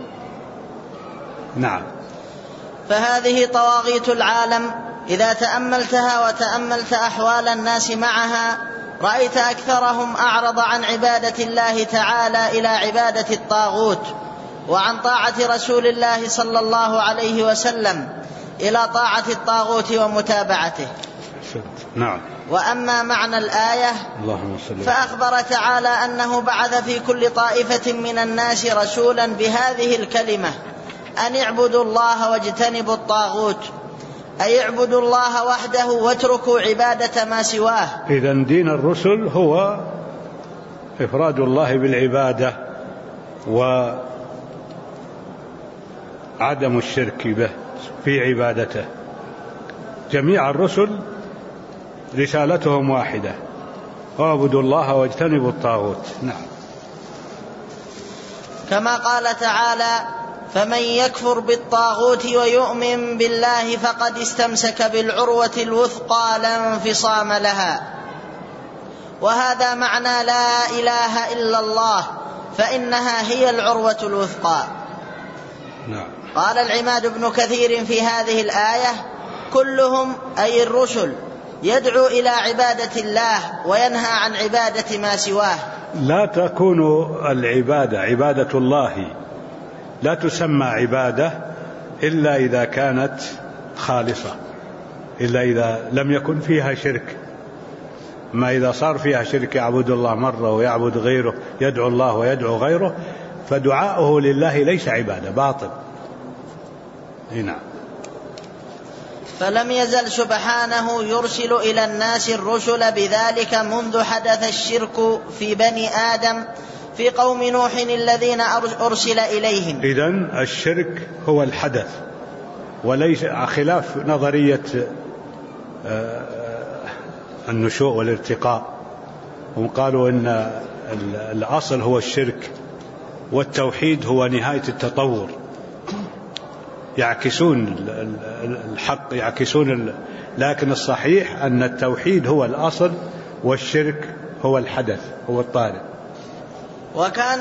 نعم. فهذه طواغيت العالم إذا تأملتها وتأملت أحوال الناس معها رأيت أكثرهم أعرض عن عبادة الله تعالى إلى عبادة الطاغوت وعن طاعة رسول الله صلى الله عليه وسلم، إلى طاعة الطاغوت ومتابعته. نعم. وأما معنى الآية فأخبر تعالى أنه بعث في كل طائفة من الناس رسولا بهذه الكلمة أن اعبدوا الله واجتنبوا الطاغوت، أي اعبدوا الله وحده واتركوا عبادة ما سواه. إذن دين الرسل هو إفراد الله بالعبادة وعدم الشرك به في عبادته. جميع الرسل رسالتهم واحدة: اعبدوا الله واجتنبوا الطاغوت. نعم. كما قال تعالى: فمن يكفر بالطاغوت ويؤمن بالله فقد استمسك بالعروة الوثقى لا انفصام لها. وهذا معنى لا إله إلا الله، فإنها هي العروة الوثقى. نعم. قال العماد بن كثير في هذه الآية: كلهم أي الرسل يدعو إلى عبادة الله وينهى عن عبادة ما سواه. لا تكون العبادة عبادة الله لا تسمى عبادة إلا إذا كانت خالصة، إلا إذا لم يكن فيها شرك. ما إذا صار فيها شرك يعبد الله مرة ويعبد غيره، يدعو الله ويدعو غيره، فدعاؤه لله ليس عبادة، باطل. نعم. فلم يزل سبحانه يرسل إلى الناس الرسل بذلك منذ حدث الشرك في بني آدم في قوم نوح الذين أرسل إليهم. إذن الشرك هو الحدث، وليس خلاف نظرية النشوء والارتقاء. هم قالوا إن الأصل هو الشرك والتوحيد هو نهاية التطور. يعكسون الحق، يعكسون لكن الصحيح أن التوحيد هو الأصل والشرك هو الحدث، هو الطارئ. وكان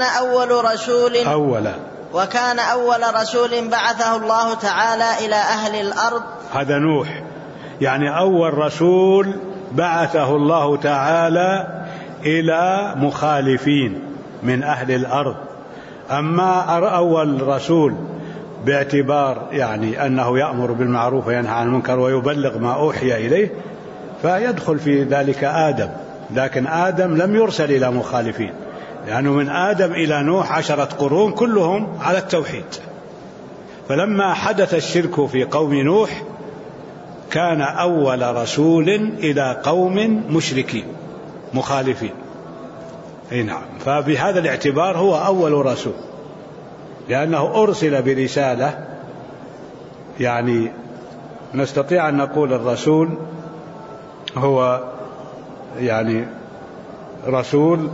أول رسول بعثه الله تعالى إلى أهل الأرض. هذا نوح، يعني أول رسول بعثه الله تعالى إلى مخالفين من أهل الأرض. أما أول رسول باعتبار يعني أنه يأمر بالمعروف وينهى عن المنكر ويبلغ ما أوحي إليه، فيدخل في ذلك آدم. لكن آدم لم يرسل إلى مخالفين، لأنه من آدم إلى نوح 10 قرون كلهم على التوحيد. فلما حدث الشرك في قوم نوح كان أول رسول إلى قوم مشركين مخالفين. نعم. فبهذا الاعتبار هو أول رسول، لأنه أرسل برسالة. يعني نستطيع أن نقول الرسول هو يعني رسول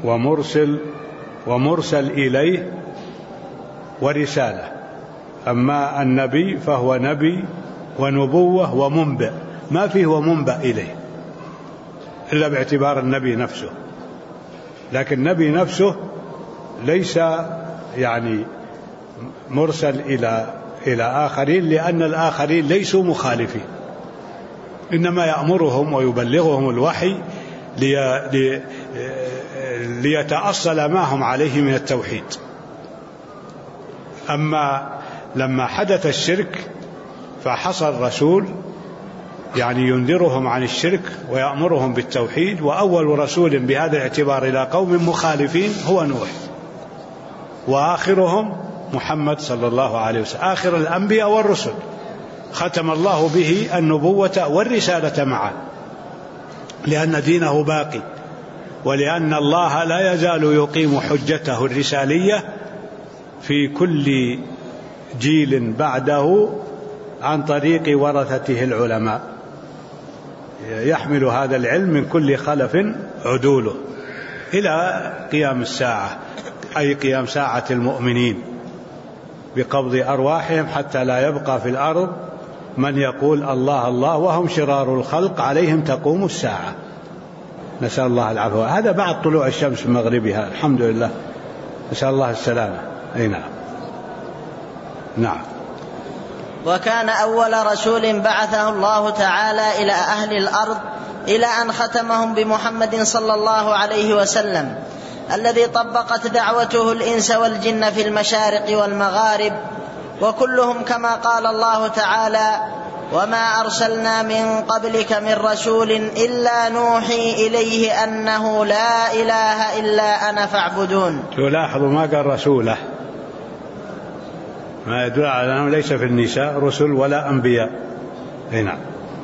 ومرسل إليه ورسالة. أما النبي فهو نبي ونبوة ومنبئ، ما فيه ومنبئ إليه إلا باعتبار النبي نفسه. لكن النبي نفسه ليس يعني مرسل إلى آخرين، لأن الآخرين ليسوا مخالفين، إنما يأمرهم ويبلغهم الوحي ليتأصل ما هم عليه من التوحيد. أما لما حدث الشرك فحصل رسول يعني ينذرهم عن الشرك ويأمرهم بالتوحيد. وأول رسول بهذا الاعتبار إلى قوم مخالفين هو نوح، وآخرهم محمد صلى الله عليه وسلم، آخر الأنبياء والرسل، ختم الله به النبوة والرسالة معا، لأن دينه باقي، ولأن الله لا يزال يقيم حجته الرسالية في كل جيل بعده عن طريق ورثته العلماء، يحمل هذا العلم من كل خلف عدوله إلى قيام الساعة، أي قيام ساعة المؤمنين بقبض أرواحهم، حتى لا يبقى في الأرض من يقول الله الله وهم شرار الخلق عليهم تقوم الساعة. نسأل الله العفو. هذا بعد طلوع الشمس من مغربها، الحمد لله، نسأل الله السلامة. أي نعم. نعم. وكان أول رسول بعثه الله تعالى إلى أهل الأرض إلى أن ختمهم بمحمد صلى الله عليه وسلم، الذي طبقت دعوته الإنس والجن في المشارق والمغارب، وكلهم كما قال الله تعالى: وما أرسلنا من قبلك من رسول إلا نوحي إليه أنه لا إله إلا أنا فاعبدون. تلاحظوا ما قال رسوله، ما يدل على أنه ليس في النساء رسل ولا أنبياء. نعم.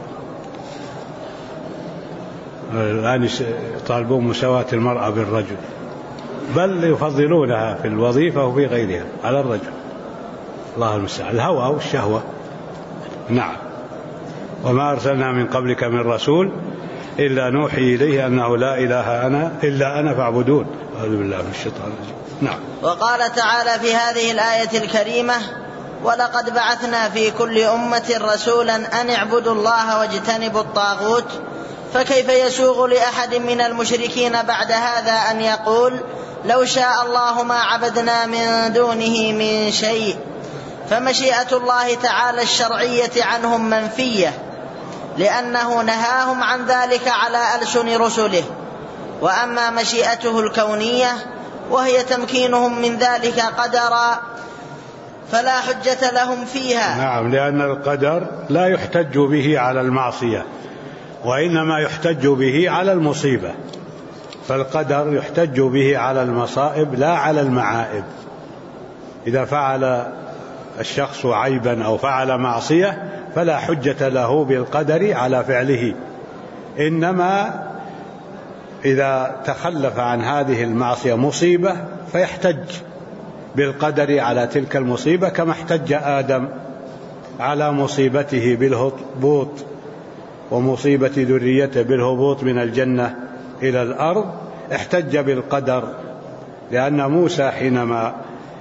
الآن يطالبون مساواة المرأة بالرجل، بل يفضلونها في الوظيفة وفي غيرها على الرجل. الله المستعان، الهوى والشهوة. نعم. وما أرسلنا من قبلك من رسول إلا نوحي إليه أنه لا إله إلا أنا فاعبدون. أعوذ بالله من الشيطان الرجيم. نعم. وقال تعالى في هذه الآية الكريمة: ولقد بعثنا في كل أمة رسولا أن اعبدوا الله واجتنبوا الطاغوت. فكيف يسوغ لأحد من المشركين بعد هذا أن يقول: لو شاء الله ما عبدنا من دونه من شيء؟ فمشيئة الله تعالى الشرعية عنهم منفية، لأنه نهاهم عن ذلك على ألسن رسله. وأما مشيئته الكونية وهي تمكينهم من ذلك قدرا فلا حجة لهم فيها. نعم، لأن القدر لا يحتج به على المعصية، وإنما يحتج به على المصيبة. فالقدر يحتج به على المصائب لا على المعائب. إذا فعل الشخص عيبا أو فعل معصية فلا حجة له بالقدر على فعله، إنما إذا تخلف عن هذه المعصية مصيبة فيحتج بالقدر على تلك المصيبة، كما احتج آدم على مصيبته بالهبوط ومصيبة ذريته بالهبوط من الجنة إلى الأرض، احتج بالقدر. لأن موسى حينما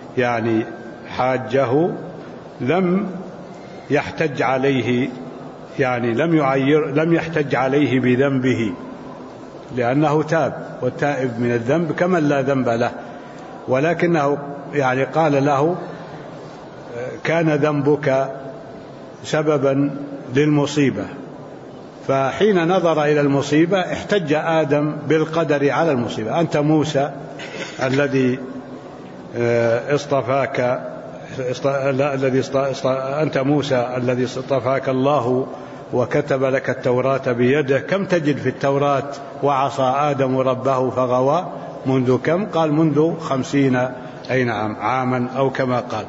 حاجه لم يحتج عليه، لم يحتج عليه بذنبه، لأنه تاب، والتائب من الذنب كمن لا ذنب له، ولكنه قال له: كان ذنبك سببا للمصيبة. فحين نظر إلى المصيبة احتج آدم بالقدر على المصيبة. أنت موسى الذي أنت موسى الذي اصطفاك الله وكتب لك التوراة بيده، كم تجد في التوراة وعصى آدم ربه فغوى؟ منذ كم؟ قال: منذ 50 عاما أو كما قال.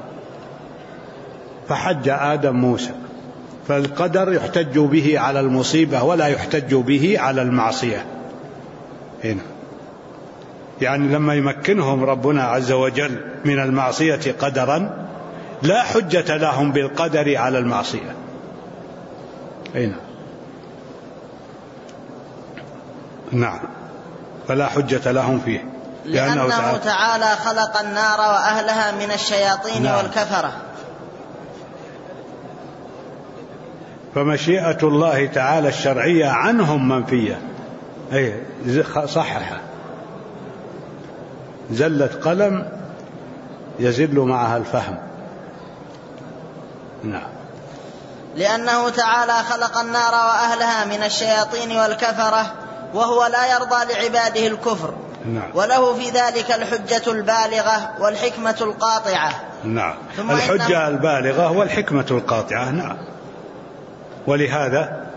فحج آدم موسى. فالقدر يحتج به على المصيبة ولا يحتج به على المعصية. هنا لما يمكنهم ربنا عز وجل من المعصية قدرا لا حجة لهم بالقدر على المعصية. هنا نعم، فلا حجة لهم فيه، لأنه تعالى خلق النار وأهلها من الشياطين والكفرة. فمشيئة الله تعالى الشرعية عنهم منفية. صحها، زلت قلم يزل معها الفهم. نعم. لأنه تعالى خلق النار وأهلها من الشياطين والكفرة، وهو لا يرضى لعباده الكفر. نعم. وله في ذلك الحجة البالغة والحكمة القاطعة. نعم، الحجة البالغة والحكمة القاطعة. نعم. ولهذا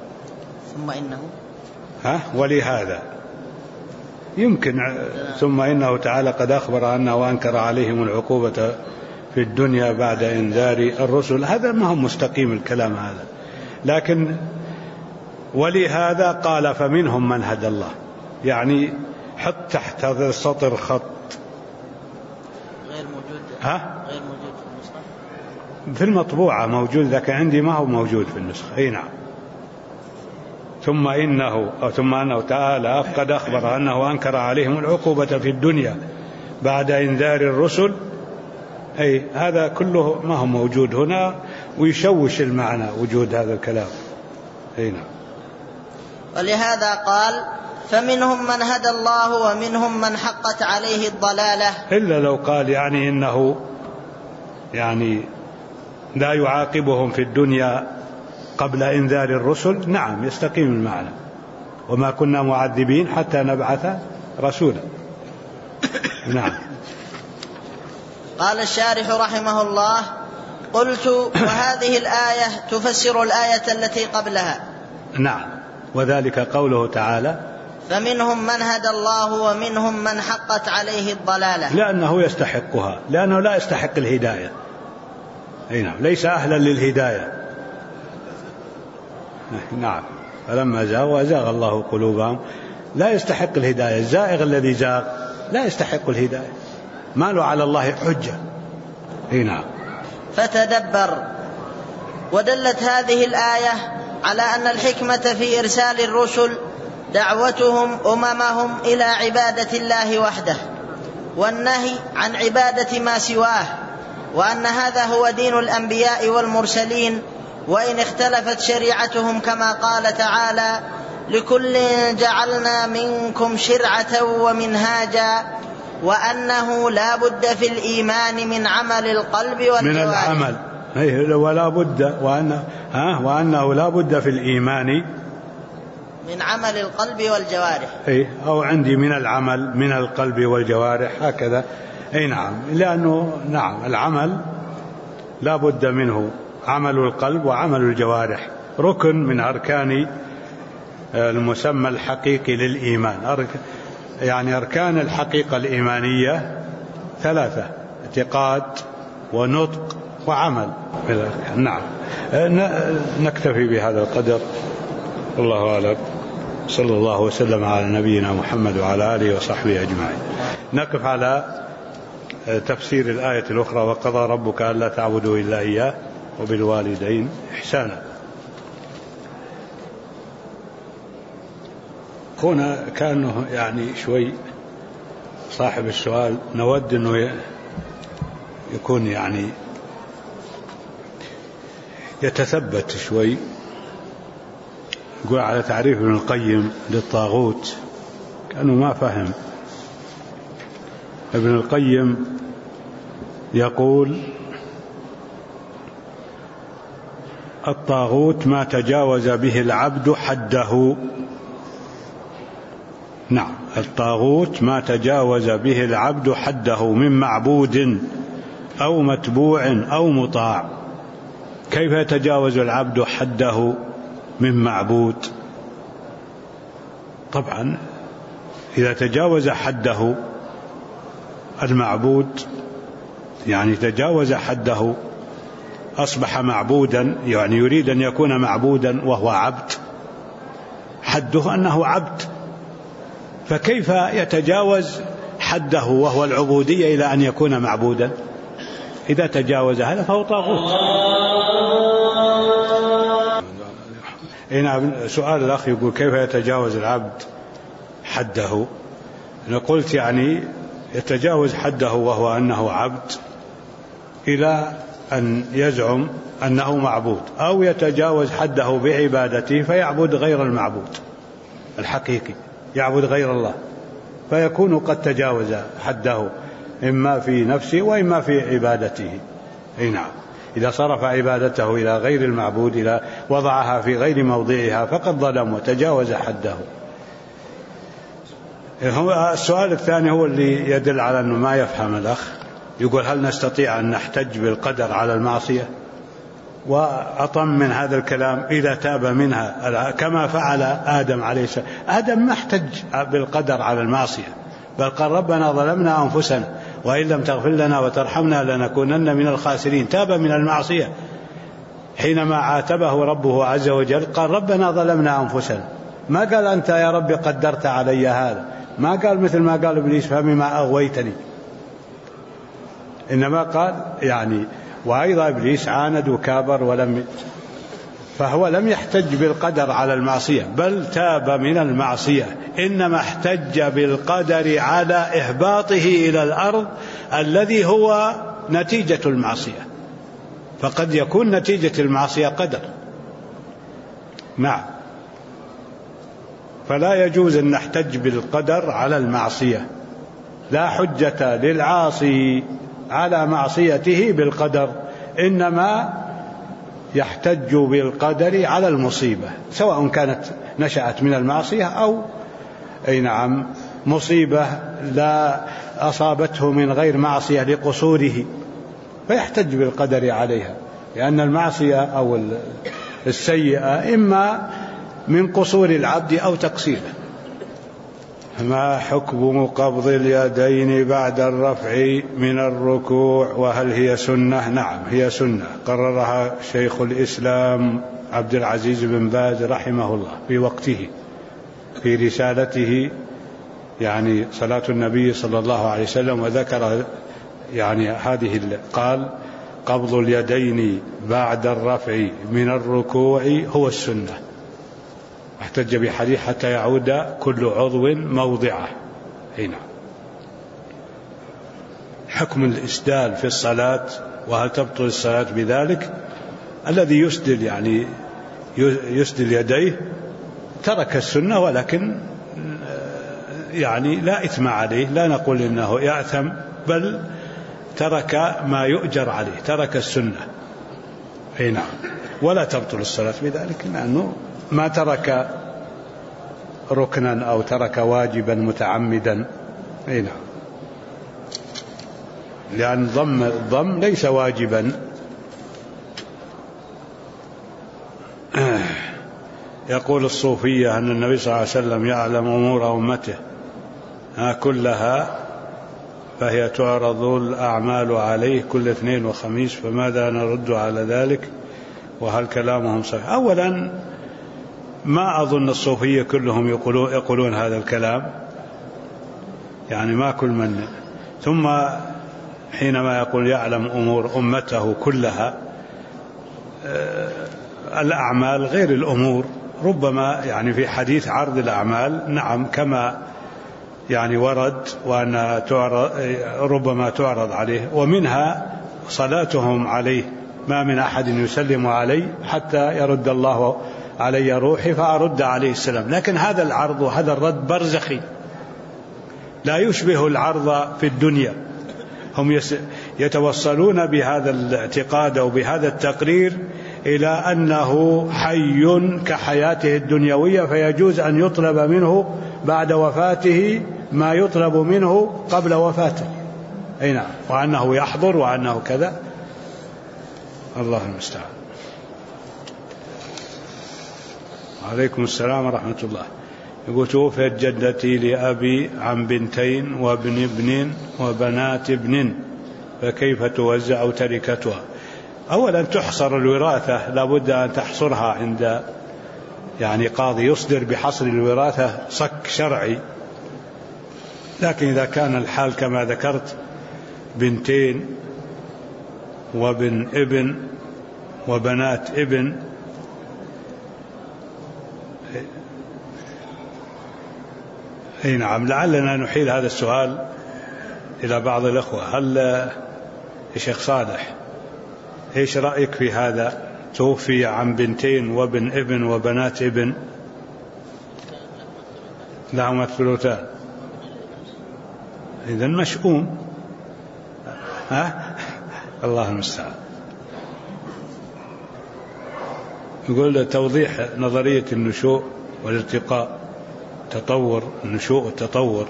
ولهذا يمكن ثم إنه تعالى قد أخبر أنه وأنكر عليهم العقوبة في الدنيا بعد إنذار الرسل. هذا ما هو مستقيم الكلام هذا، لكن ولهذا قال: فمنهم من هدى الله. حط تحت هذا السطر خط غير موجود. غير موجود في النسخة، في المطبوعة موجود، لكن عندي ما هو موجود في النسخة. نعم. ثم أنه تعالى قد أخبر أنه أنكر عليهم العقوبة في الدنيا بعد إنذار الرسل. هذا كله ما هو موجود هنا، ويشوش المعنى وجود هذا الكلام. نعم. ولهذا قال: فمنهم من هدى الله ومنهم من حقت عليه الضلالة. إلا لو قال إنه لا يعاقبهم في الدنيا قبل إنذار الرسل، نعم يستقيم المعنى. وما كنا معذبين حتى نبعث رسولا. نعم. قال الشارح رحمه الله: قلت: وهذه الآية تفسر الآية التي قبلها. نعم، وذلك قوله تعالى: فمنهم من هدى الله ومنهم من حقت عليه الضلالة. لأنه يستحقها، لأنه لا يستحق الهداية. نعم، ليس أهلا للهداية. نعم، فلما زاغوا أزاغ الله قلوبهم. لا يستحق الهداية، الزائغ الذي زاغ لا يستحق الهداية، ما له على الله حجة. نعم. فتدبر. ودلت هذه الآية على أن الحكمة في إرسال الرسل دعوتهم أممهم إلى عبادة الله وحده والنهي عن عبادة ما سواه، وأن هذا هو دين الأنبياء والمرسلين، وإن اختلفت شريعتهم كما قال تعالى: لكل جعلنا منكم شرعة ومنهاجا، وأنه لا بد في الإيمان من عمل القلب والجوارح. من العمل ولا بد، وأنه لا بد في الإيمان من عمل القلب والجوارح. أو عندي من العمل من القلب والجوارح هكذا. نعم، لأنه نعم العمل لا بد منه، عمل القلب وعمل الجوارح ركن من أركان المسمى الحقيقي للإيمان. يعني أركان الحقيقة الإيمانية 3: اعتقاد ونطق وعمل. نعم، نكتفي بهذا القدر، والله أعلم. صلى الله وسلم على نبينا محمد وعلى آله وصحبه أجمعين. نقف على تفسير الآية الأخرى: وقضى ربك ألا تعبدوا إلا إياه وبالوالدين إحسانا. هنا كانه يعني شوي صاحب السؤال نود أنه يكون يعني يتثبت شوي. يقول على تعريف ابن القيم للطاغوت كأنه ما فهم. ابن القيم يقول: الطاغوت ما تجاوز به العبد حده. نعم، الطاغوت ما تجاوز به العبد حده من معبود أو متبوع أو مطاع. كيف يتجاوز العبد حده من معبود؟ طبعا إذا تجاوز حده المعبود، يعني تجاوز حده أصبح معبودا، يعني يريد أن يكون معبودا وهو عبد، حده أنه عبد، فكيف يتجاوز حده وهو العبودية إلى أن يكون معبودا؟ إذا تجاوز هذا فهو طاغوت. نعم، سؤال الأخ يقول: كيف يتجاوز العبد حده؟ أنا قلت يعني يتجاوز حده وهو أنه عبد إلى أن يزعم أنه معبود، أو يتجاوز حده بعبادته فيعبد غير المعبود الحقيقي، يعبد غير الله، فيكون قد تجاوز حده إما في نفسه وإما في عبادته. نعم، إذا صرف عبادته إلى غير المعبود، إلى وضعها في غير موضعها، فقد ظلم وتجاوز حده. السؤال الثاني هو اللي يدل على أنه ما يفهم الأخ. يقول: هل نستطيع أن نحتج بالقدر على المعصية؟ وأطم من هذا الكلام: إذا تاب منها كما فعل آدم عليه السلام. آدم ما احتج بالقدر على المعصية، بل قال: ربنا ظلمنا أنفسنا وإن لم تغفر لنا وترحمنا لنكونن من الخاسرين. تاب من المعصية حينما عاتبه ربه عز وجل، قال: ربنا ظلمنا أنفسنا. ما قال: أنت يا رب قدرت علي هذا، ما قال مثل ما قال إبليس: فبما أغويتني. إنما قال يعني، وأيضا إبليس عاند وكابر فهو لم يحتج بالقدر على المعصية، بل تاب من المعصية، إنما احتج بالقدر على إهباطه إلى الأرض الذي هو نتيجة المعصية، فقد يكون نتيجة المعصية قدر. نعم، فلا يجوز أن نحتج بالقدر على المعصية. لا حجة للعاصي على معصيته بالقدر، إنما يحتج بالقدر على المصيبة، سواء كانت نشأت من المعصية أو نعم مصيبة لا أصابته من غير معصية لقصوره فيحتج بالقدر عليها، لأن المعصية أو السيئة إما من قصور العبد أو تقصيره. ما حكم قبض اليدين بعد الرفع من الركوع وهل هي سنة؟ نعم هي سنة، قررها شيخ الإسلام عبد العزيز بن باز رحمه الله في وقته في رسالته يعني صلاة النبي صلى الله عليه وسلم، وذكر يعني قال قبض اليدين بعد الرفع من الركوع هو السنة، احتج بحديث حتى يعود كل عضو موضعه. هنا حكم الإسدال في الصلاة وهل تبطل الصلاة بذلك؟ الذي يسدل يعني يسدل يديه ترك السنة، ولكن يعني لا إثم عليه، لا نقول إنه يأثم، بل ترك ما يؤجر عليه، ترك السنة. نعم، ولا تبطل الصلاة بذلك، لأنه ما ترك ركنا أو ترك واجبا متعمدا. نعم، لأن الضم ليس واجبا. يقول الصوفية أن النبي صلى الله عليه وسلم يعلم أمور أمته كلها، فهي تعرض الأعمال عليه كل اثنين وخميس، فماذا نرد على ذلك وهل كلامهم صحيح؟ أولا ما أظن الصوفية كلهم يقولون هذا الكلام، يعني ما كل من. ثم حينما يقول يعلم أمور أمته كلها، الأعمال غير الأمور، ربما يعني في حديث عرض الأعمال نعم كما يعني ورد، وأن ربما تعرض عليه، ومنها صلاتهم عليه، ما من أحد يسلم علي حتى يرد الله علي روحي فأرد عليه السلام. لكن هذا العرض وهذا الرد برزخي، لا يشبه العرض في الدنيا. هم يتوصلون بهذا الاعتقاد أو بهذا التقرير إلى أنه حي كحياته الدنيوية، فيجوز أن يطلب منه بعد وفاته ما يطلب منه قبل وفاته. نعم، وأنه يحضر وأنه كذا. الله المستعان. عليكم السلام ورحمة الله. يقول توفيت جدتي لأبي عن بنتين وابن ابن وبنات ابن، فكيف توزع تركتها؟ أولا تحصر الوراثة، لابد أن تحصرها عند يعني قاضي يصدر بحصر الوراثة صك شرعي. لكن إذا كان الحال كما ذكرت بنتين وابن ابن وبنات ابن، نعم، لعلنا نحيل هذا السؤال إلى بعض الأخوة. هل يا شيخ صالح إيش رأيك في هذا؟ توفي عن بنتين وابن ابن وبنات ابن لهما الثلثان، إذن مشؤوم. الله المستعان. يقول توضيح نظرية النشوء والارتقاء، تطور النشوء والتطور،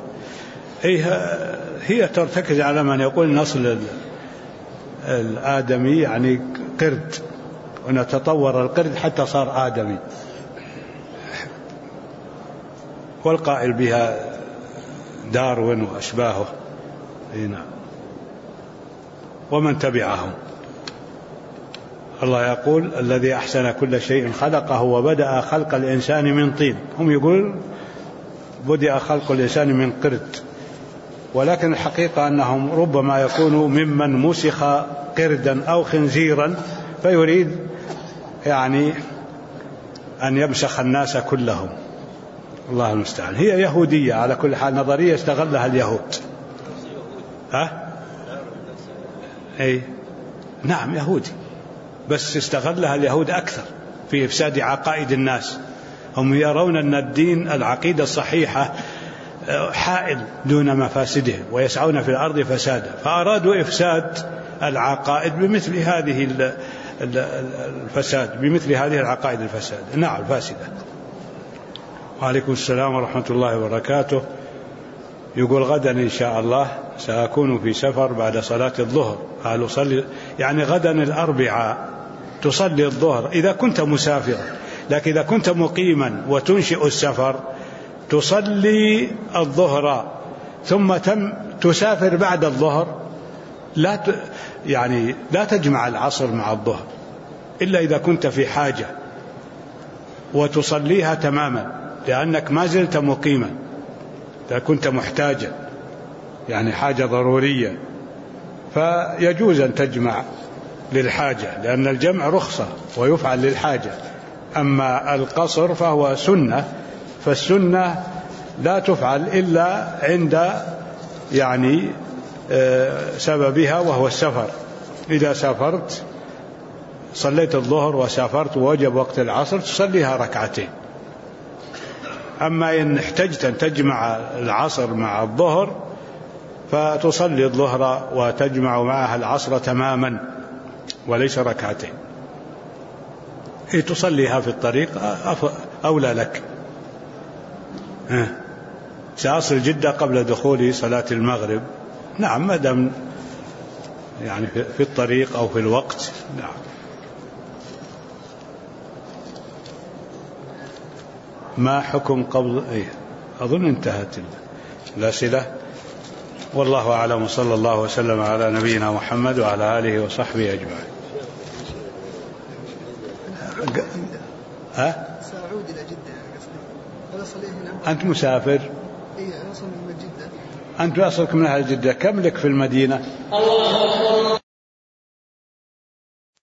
هي ترتكز على من يقول نصل الآدمي يعني قرد، ونتطور القرد حتى صار آدمي، والقائل بها داروين وأشباهه. نعم، ومن تبعهم. الله يقول الذي أحسن كل شيء خلقه وبدأ خلق الإنسان من طين. هم يقول بدأ خلق الإنسان من قرد، ولكن الحقيقة أنهم ربما يكونوا ممن مسخ قردا أو خنزيرا، فيريد يعني أن يمسخ الناس كلهم. الله المستعان. هي يهودية على كل حال، نظرية استغلها اليهود. أي نعم يهودي، بس استغلها اليهود أكثر في إفساد عقائد الناس. هم يرون أن الدين العقيدة الصحيحة حائل دون مفاسده، ويسعون في الأرض فسادا، فأرادوا إفساد العقائد بمثل هذه الفساد، بمثل هذه العقائد الفساد. نعم الفاسدة. وعليكم السلام ورحمة الله وبركاته. يقول غدا إن شاء الله سأكون في سفر بعد صلاة الظهر، قالوا صلي يعني غدا الأربعاء تصلي الظهر إذا كنت مسافرا، لكن إذا كنت مقيما وتنشئ السفر تصلي الظهر ثم تسافر بعد الظهر، لا تجمع العصر مع الظهر إلا إذا كنت في حاجة، وتصليها تماما لأنك ما زلت مقيما. إذا كنت محتاجا يعني حاجة ضرورية فيجوز أن تجمع للحاجة، لأن الجمع رخصة ويفعل للحاجة. أما القصر فهو سنة، فالسنة لا تفعل إلا عند سببها وهو السفر. إذا سافرت صليت الظهر وسافرت ووجب وقت العصر تصليها ركعتين. أما إن احتجت أن تجمع العصر مع الظهر فتصلي الظهر وتجمع معها العصر تماما وليس ركعتين. تصليها في الطريق أولى لك. سأصل جدة قبل دخول صلاة المغرب، نعم، ما دام في الطريق أو في الوقت، نعم. ما حكم قبض أظن انتهت الأسئلة، والله أعلم، صلى الله وسلم على نبينا محمد وعلى آله وصحبه أجمعين. سأعود إلى جدة. أنت مسافر؟ أنا أصل من جدة. أنت أصلك من أهل جدة، كم لك في المدينة؟ الله أكبر.